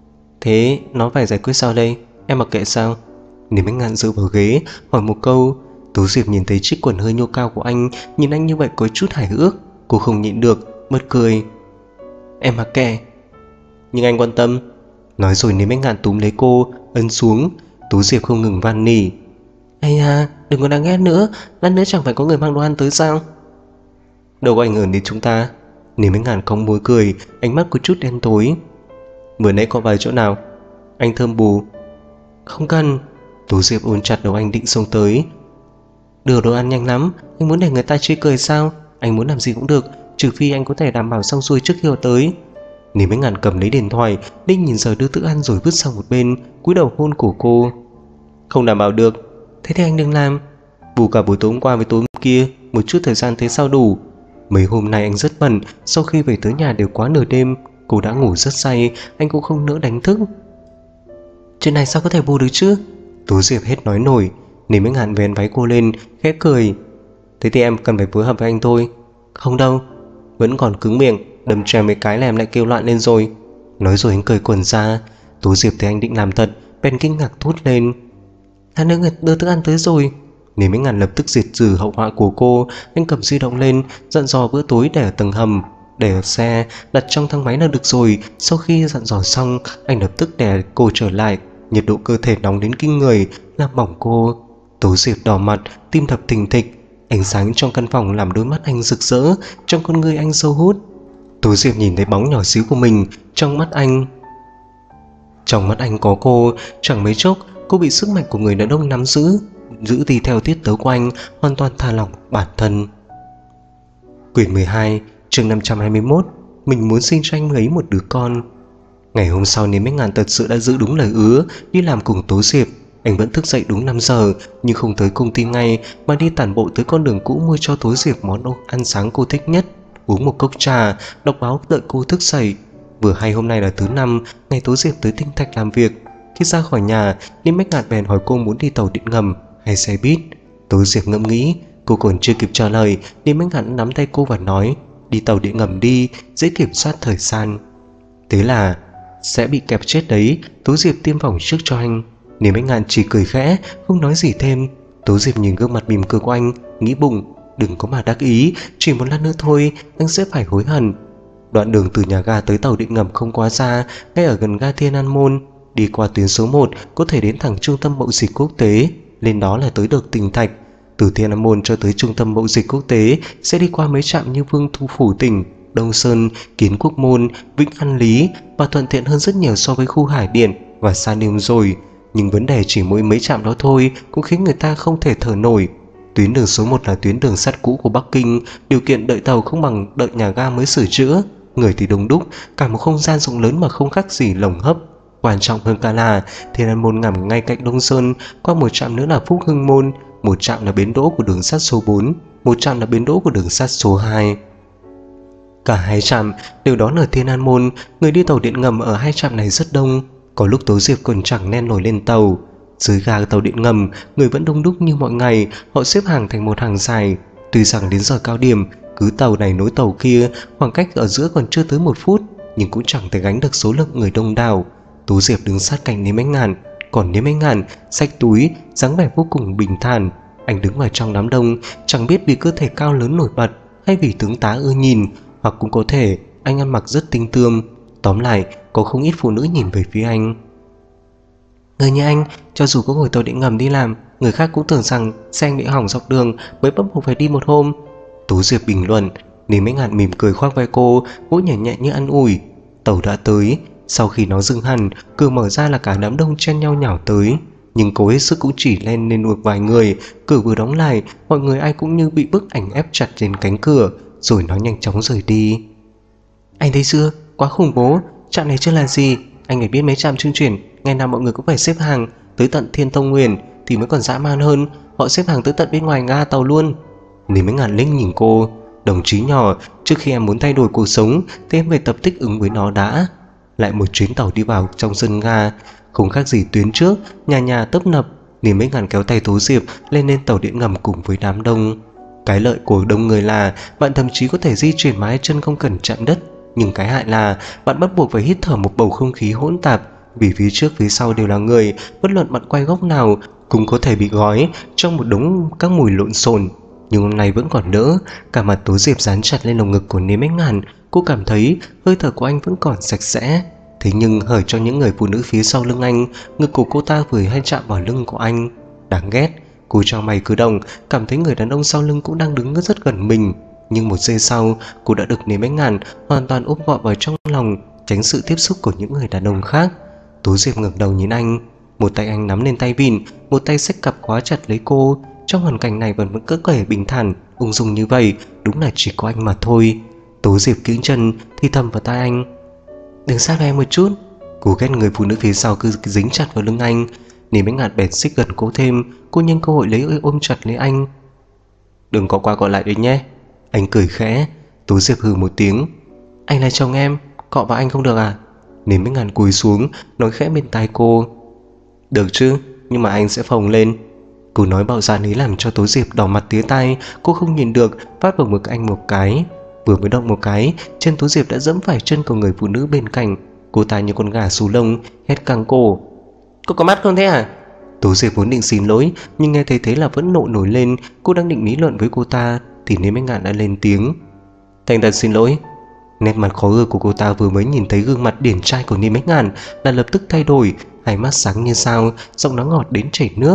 Thế nó phải giải quyết sao đây? Em mặc kệ sao? Niềm Bách Ngạn dựa vào ghế hỏi một câu. Tố Diệp nhìn thấy chiếc quần hơi nhô cao của anh, nhìn anh như vậy có chút hài ước. Cô không nhịn được, bật cười: em mặc kệ. Nhưng anh quan tâm. Nói rồi Niềm Bách Ngạn túm lấy cô, ấn xuống. Tố Diệp không ngừng van nỉ: ây à, đừng có đáng ghét nữa, lát nữa chẳng phải có người mang đồ ăn tới sao? Đâu có ảnh hưởng đến chúng ta. Niềm Bách Ngạn cong môi cười, ánh mắt có chút đen tối. Vừa nãy có vào chỗ nào? Anh thơm bù. Không cần. Tố Diệp ôm chặt đầu anh định xông tới. Đưa đồ ăn nhanh lắm, anh muốn để người ta chê cười sao? Anh muốn làm gì cũng được, trừ phi anh có thể đảm bảo xong xuôi trước khi họ tới. Niềm Bách Ngạn cầm lấy điện thoại, định nhìn giờ đưa thức ăn rồi vứt sang một bên, cúi đầu hôn cổ cô. Không đảm bảo được. Thế thì anh đừng làm. Bù cả buổi tối hôm qua với tối hôm kia, một chút thời gian thế sao đủ? Mấy hôm nay anh rất bận, sau khi về tới nhà đều quá nửa đêm. Cô đã ngủ rất say, anh cũng không nỡ đánh thức. Chuyện này sao có thể bù được chứ? Tố Diệp hết nói nổi. Niềm Bách Ngạn vén váy cô lên, khẽ cười. Thế thì em cần phải phối hợp với anh thôi. Không đâu. Vẫn còn cứng miệng, đâm chèm mấy cái là em lại kêu loạn lên rồi. Nói rồi anh cởi quần ra. Tố Diệp thấy anh định làm thật, bèn kinh ngạc thốt lên: lát nữa người đưa thức ăn tới rồi. Niềm Bách Ngạn lập tức diệt trừ hậu họa của cô. Anh cầm di động lên, dặn dò bữa tối để ở tầng hầm, để ở xe, đặt trong thang máy là được rồi. Sau khi dặn dò xong, anh lập tức đè cô trở lại. Nhiệt độ cơ thể nóng đến kinh người, làm bỏng cô. Tố Diệp đỏ mặt, tim đập thình thịch. Ánh sáng trong căn phòng làm đôi mắt anh rực rỡ, trong con ngươi anh sâu hút. Tố Diệp nhìn thấy bóng nhỏ xíu của mình trong mắt anh. Trong mắt anh có cô. Chẳng mấy chốc cô bị sức mạnh của người đàn ông nắm giữ đi theo tiết tấu của anh, hoàn toàn thả lỏng bản thân. Quyển 12, chương 521. Mình muốn sinh cho anh ấy một đứa con. Ngày hôm sau Niềm Bách Ngạn thật sự đã giữ đúng lời hứa, đi làm cùng Tố Diệp. Anh vẫn thức dậy đúng 5 giờ, nhưng không tới công ty ngay, mà đi tản bộ tới con đường cũ mua cho Tố Diệp món ăn sáng cô thích nhất, uống một cốc trà, đọc báo đợi cô thức dậy. Vừa hay hôm nay là thứ 5, ngày Tố Diệp tới Tinh Thạch làm việc. Khi ra khỏi nhà, Niềm Bách Ngạn bèn hỏi cô muốn đi tàu điện ngầm hay xe buýt. Tố Diệp ngẫm nghĩ, cô còn chưa kịp trả lời, Niềm Bách Ngạn nắm tay cô và nói: đi tàu điện ngầm đi, dễ kiểm soát thời gian. Thế là sẽ bị kẹp chết đấy. Tố Diệp tiêm phòng trước cho anh. Niềm Bách Ngạn chỉ cười khẽ, không nói gì thêm. Tố Diệp nhìn gương mặt mỉm cười của anh, nghĩ bụng, Đừng có mà đắc ý, chỉ một lát nữa thôi anh sẽ phải hối hận. Đoạn đường từ nhà ga tới tàu điện ngầm không quá xa, ngay ở gần ga Thiên An Môn. Đi qua tuyến số 1 có thể đến thẳng trung tâm mậu dịch quốc tế, lên đó là tới được Tỉnh Thạch. Từ Thiên An Môn cho tới trung tâm mậu dịch quốc tế sẽ đi qua mấy trạm như Vương Thu Phủ Tỉnh, Đông Sơn, Kiến Quốc Môn, Vĩnh An Lý và thuận tiện hơn rất nhiều so với khu Hải Điện và Sa Niêm rồi. Nhưng vấn đề chỉ mỗi mấy trạm đó thôi cũng khiến người ta không thể thở nổi. Tuyến đường số 1 là tuyến đường sắt cũ của Bắc Kinh, điều kiện đợi tàu không bằng đợi nhà ga mới sửa chữa. Người thì đông đúc, cả một không gian rộng lớn mà không khác gì lồng hấp. Quan trọng hơn cả là Thiên An Môn nằm ngay cạnh Đông Sơn, qua một trạm nữa là Phúc Hưng Môn, một trạm là bến đỗ của đường sắt số 4, một trạm là bến đỗ của đường sắt số 2. Cả hai trạm đều đón ở Thiên An Môn, người đi tàu điện ngầm ở hai trạm này rất đông, có lúc Tố Diệp còn chẳng nên nổi lên tàu. Dưới ga tàu điện ngầm, người vẫn đông đúc như mọi ngày, họ xếp hàng thành một hàng dài. Tuy rằng đến giờ cao điểm, cứ tàu này nối tàu kia, khoảng cách ở giữa còn chưa tới 1 phút, nhưng cũng chẳng thể gánh được số lượng người đông đảo. Tố Diệp đứng sát cạnh Niêm Ánh Ngàn, còn Niêm Ánh Ngàn xách túi, dáng vẻ vô cùng bình thản. Anh đứng vào trong đám đông, chẳng biết vì cơ thể cao lớn nổi bật hay vì tướng tá ưa nhìn, hoặc cũng có thể anh ăn mặc rất tinh tươm. Tóm lại, có không ít phụ nữ nhìn về phía anh. Người như anh, cho dù có ngồi tàu điện ngầm đi làm, người khác cũng tưởng rằng xe anh bị hỏng dọc đường mới bắt buộc phải đi một hôm. Tố Diệp bình luận. Niêm Ánh Ngàn mỉm cười khoác vai cô, vỗ nhẹ nhẹ như ăn ủi. Tàu đã tới. Sau khi nó dừng hẳn, cửa mở ra là cả đám đông chen nhau nhào tới. Nhưng cô hết sức cũng chỉ lên được vài người. Cửa vừa đóng lại, mọi người ai cũng như bị bức ảnh ép chặt trên cánh cửa, rồi nó nhanh chóng rời đi. Anh thấy chưa, quá khủng bố. Trạm này chưa là gì, anh phải biết mấy trạm trung chuyển ngày nào mọi người cũng phải xếp hàng tới tận Thiên Tông Nguyền thì mới còn dã man hơn. Họ xếp hàng tới tận bên ngoài ga tàu luôn. Niêm Ánh Ngàn liếc nhìn cô. Đồng chí nhỏ, trước khi em muốn thay đổi cuộc sống thì em phải tập thích ứng với nó đã. Lại một chuyến tàu đi vào trong sân ga, không khác gì tuyến trước, nhà nhà tấp nập. Niêm Ánh Ngàn kéo tay Tố Diệp lên tàu điện ngầm cùng với đám đông. Cái lợi của đông người là bạn thậm chí có thể di chuyển mái chân không cần chạm đất, nhưng cái hại là bạn bắt buộc phải hít thở một bầu không khí hỗn tạp, vì phía trước phía sau đều là người, bất luận bạn quay góc nào cũng có thể bị gói trong một đống các mùi lộn xộn. Nhưng hôm nay vẫn còn đỡ. Cả mặt Tố Diệp dán chặt lên lồng ngực của Niêm Ánh Ngàn. Cô cảm thấy hơi thở của anh vẫn còn sạch sẽ. Thế nhưng hở cho những người phụ nữ phía sau lưng anh, ngực của cô ta vừa hay chạm vào lưng của anh. Đáng ghét. Cô cho mày cử động, cảm thấy người đàn ông sau lưng cũng đang đứng rất gần mình. Nhưng một giây sau, cô đã được Niêm Ánh Ngàn hoàn toàn ôm gọn vào trong lòng, tránh sự tiếp xúc của những người đàn ông khác. Tố Diệp ngẩng đầu nhìn anh. Một tay anh nắm lên tay vịn, một tay xách cặp khóa chặt lấy cô. Trong hoàn cảnh này vẫn cứ kể bình thản, ung dung như vậy, đúng là chỉ có anh mà thôi. Tố Diệp kiễng chân thì thầm vào tai anh. Đừng sát vào em một chút. Cô ghét người phụ nữ phía sau cứ dính chặt vào lưng anh. Niêm Ánh Ngàn bèn xích gần cô thêm. Cô nhân cơ hội ôm chặt lấy anh. Đừng có qua gọi lại đấy nhé. Anh cười khẽ. Tố Diệp hừ một tiếng. Anh là chồng em, cọ vào anh không được à? Niêm Ánh Ngàn cúi xuống, nói khẽ bên tai cô. Được chứ, nhưng mà anh sẽ phồng lên. Cô nói bạo dạn ấy làm cho Tố Diệp đỏ mặt tía tai. Cô không nhìn được, phát vào ngực anh một cái. Vừa mới động một cái, chân Tố Diệp đã dẫm phải chân của người phụ nữ bên cạnh. Cô ta như con gà xù lông, hét căng cổ. Cô có mắt không thế à? Tố Diệp vốn định xin lỗi, nhưng nghe thấy thế là vẫn nộ nổi lên. Cô đang định lý luận với cô ta thì Niêm Ánh Ngàn đã lên tiếng. Thành thật xin lỗi. Nét mặt khó ưa của cô ta vừa mới nhìn thấy gương mặt điển trai của Niêm Ánh Ngàn là lập tức thay đổi, hai mắt sáng như sao, giọng nói ngọt đến chảy nước.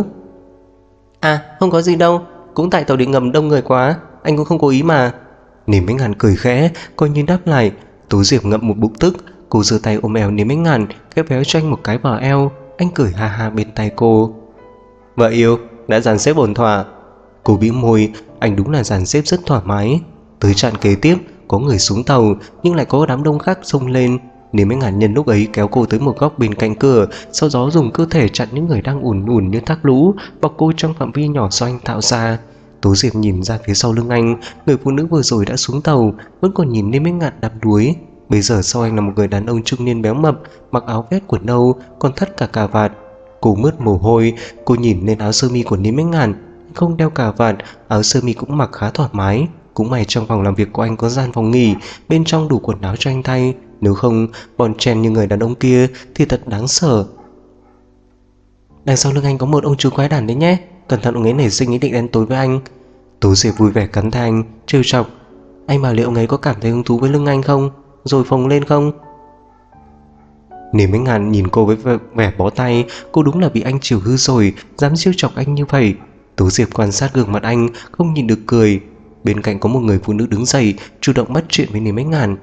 À, không có gì đâu, cũng tại tàu điện ngầm đông người quá, anh cũng không cố ý mà. Niêm Ánh Ngàn cười khẽ, coi như đáp lại. Tố Diệp ngậm một bụng tức, cô giơ tay ôm eo Niêm Ánh Ngàn, kéo véo cho anh một cái vào eo. Anh cười ha ha bên tai cô. Vợ yêu, đã dàn xếp ổn thỏa. Cô bĩu môi, anh đúng là dàn xếp rất thoải mái. Tới trạm kế tiếp, có người xuống tàu, nhưng lại có đám đông khác xông lên. Niêm Ánh Ngàn nhân lúc ấy kéo cô tới một góc bên cạnh cửa, sau đó dùng cơ thể chặn những người đang ùn ùn như thác lũ, bọc cô trong phạm vi nhỏ do anh tạo ra. Tố Diệp nhìn ra phía sau lưng anh, người phụ nữ vừa rồi đã xuống tàu, vẫn còn nhìn Niêm Ánh Ngàn đắm đuối. Bây giờ sau anh là một người đàn ông trung niên béo mập, mặc áo vest quần nâu, còn thắt cả cà vạt. Cô mướt mồ hôi, cô nhìn lên áo sơ mi của Niêm Ánh Ngàn, không đeo cà vạt, áo sơ mi cũng mặc khá thoải mái. Cũng may trong phòng làm việc của anh có gian phòng nghỉ, bên trong đủ quần áo cho anh thay, nếu không bon chen như người đàn ông kia thì thật đáng sợ. Đằng sau lưng anh có một ông chú quái đản đấy nhé, cẩn thận ông ấy nảy sinh ý định đen tối với anh. Tố Diệp vui vẻ cắn tay anh, trêu chọc. Anh bảo liệu ấy có cảm thấy hứng thú với lưng anh không? Rồi phồng lên không? Niềm Ánh Ngàn nhìn cô với vẻ bó tay. Cô đúng là bị anh chiều hư rồi, dám trêu chọc anh như vậy. Tố Diệp quan sát gương mặt anh, không nhìn được cười. Bên cạnh có một người phụ nữ đứng dậy, chủ động bắt chuyện với Niềm Ánh Ngàn.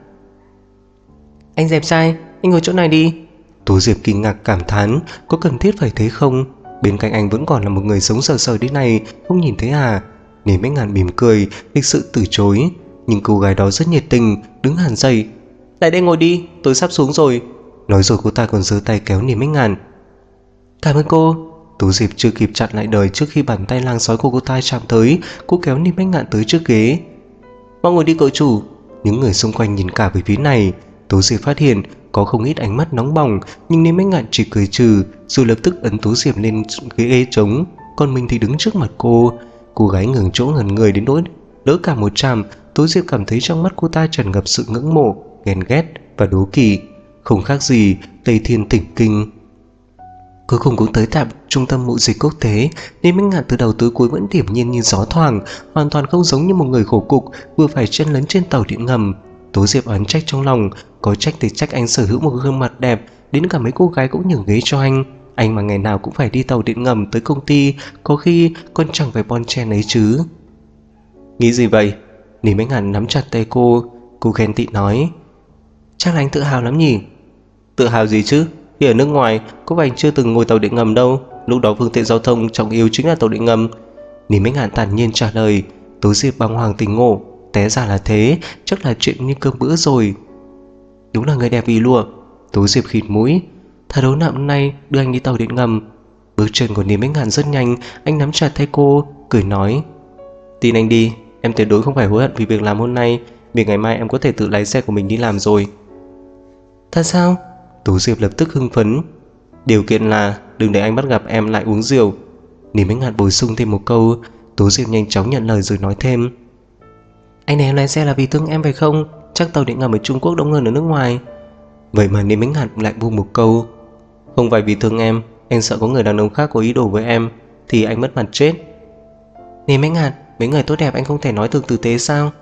Anh dẹp sai, anh ngồi chỗ này đi. Tố Diệp kinh ngạc cảm thán, có cần thiết phải thế không? Bên cạnh anh vẫn còn là một người sống sờ sờ thế này, không nhìn thấy à? Niềm Ánh Ngàn mỉm cười, lịch sự từ chối. Nhưng cô gái đó rất nhiệt tình, đứng hẳn dậy. Lại đây ngồi đi, tôi sắp xuống rồi. Nói rồi cô ta còn giơ tay kéo Niềm Ánh Ngàn. Cảm ơn cô. Tố Diệp chưa kịp chặn lại đời trước khi bàn tay lang sói của cô ta chạm tới, cô kéo Niềm Ánh Ngàn tới trước ghế. Mau ngồi đi cậu chủ. Những người xung quanh nhìn cả về phía này. Tố Diệp phát hiện có không ít ánh mắt nóng bỏng, nhưng Niềm Ánh Ngàn chỉ cười trừ, rồi lập tức ấn Tố Diệp lên ghế trống, còn mình thì đứng trước mặt cô. Cô gái ngừng chỗ ngẩn người đến nỗi đỡ cả một tràm. Tố Diệp cảm thấy trong mắt cô ta tràn ngập sự ngưỡng mộ, ghen ghét và đố kỵ, không khác gì Tây Thiên Tỉnh Kinh. Cuối cùng cũng tới tạm trung tâm mậu dịch quốc tế. Niềm Ánh Ngàn từ đầu tới cuối vẫn điềm nhiên như gió thoảng, hoàn toàn không giống như một người khổ cục vừa phải chen lấn trên tàu điện ngầm. Tố Diệp oán trách trong lòng, có trách thì trách anh sở hữu một gương mặt đẹp, đến cả mấy cô gái cũng nhường ghế cho anh. Anh mà ngày nào cũng phải đi tàu điện ngầm tới công ty, có khi còn chẳng phải bon chen ấy chứ. Nghĩ gì vậy? Niềm Ánh Ngàn nắm chặt tay cô ghen tị nói. Chắc là anh tự hào lắm nhỉ? Tự hào gì chứ? Khi ở nước ngoài, có phải anh chưa từng ngồi tàu điện ngầm đâu. Lúc đó phương tiện giao thông trọng yếu chính là tàu điện ngầm. Niềm Ánh Ngàn thản nhiên trả lời. Tố Diệp bàng hoàng tỉnh ngộ. Té ra là thế, chắc là chuyện như cơm bữa rồi. Đúng là người đẹp vì lụa. Tố Diệp khịt mũi. Thà đấu năm nay đưa anh đi tàu điện ngầm. Bước chân của Niềm Ánh Ngàn rất nhanh. Anh nắm chặt tay cô, cười nói. Tin anh đi, em tuyệt đối không phải hối hận vì việc làm hôm nay. Vì ngày mai em có thể tự lái xe của mình đi làm rồi. Thật sao? Tố Diệp lập tức hưng phấn. Điều kiện là đừng để anh bắt gặp em lại uống rượu. Niềm Ánh Ngàn bổ sung thêm một câu. Tố Diệp nhanh chóng nhận lời rồi nói thêm. Anh này em lái xe là vì thương em phải không? Chắc tàu điện ngầm ở Trung Quốc đông hơn ở nước ngoài. Vậy mà Niềm Ánh Ngàn lại buông một câu. Không phải vì thương em, anh sợ có người đàn ông khác có ý đồ với em, thì anh mất mặt chết. Niềm Ánh Ngàn, mấy người tốt đẹp anh không thể nói thường tử tế sao?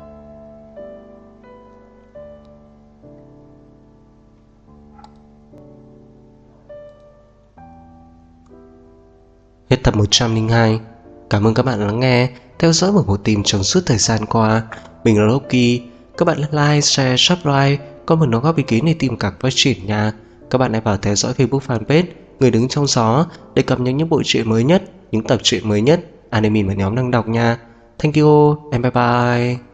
Hết tập 102. Cảm ơn các bạn đã lắng nghe, theo dõi một team trong suốt thời gian qua. Mình là Loki. Các bạn like, share, subscribe, comment đóng góp ý kiến để tìm càng phát triển nha. Các bạn hãy vào theo dõi Facebook fanpage Người Đứng Trong Gió để cập nhật những bộ truyện mới nhất, những tập truyện mới nhất, anime mà nhóm đang đọc nha. Thank you and bye bye.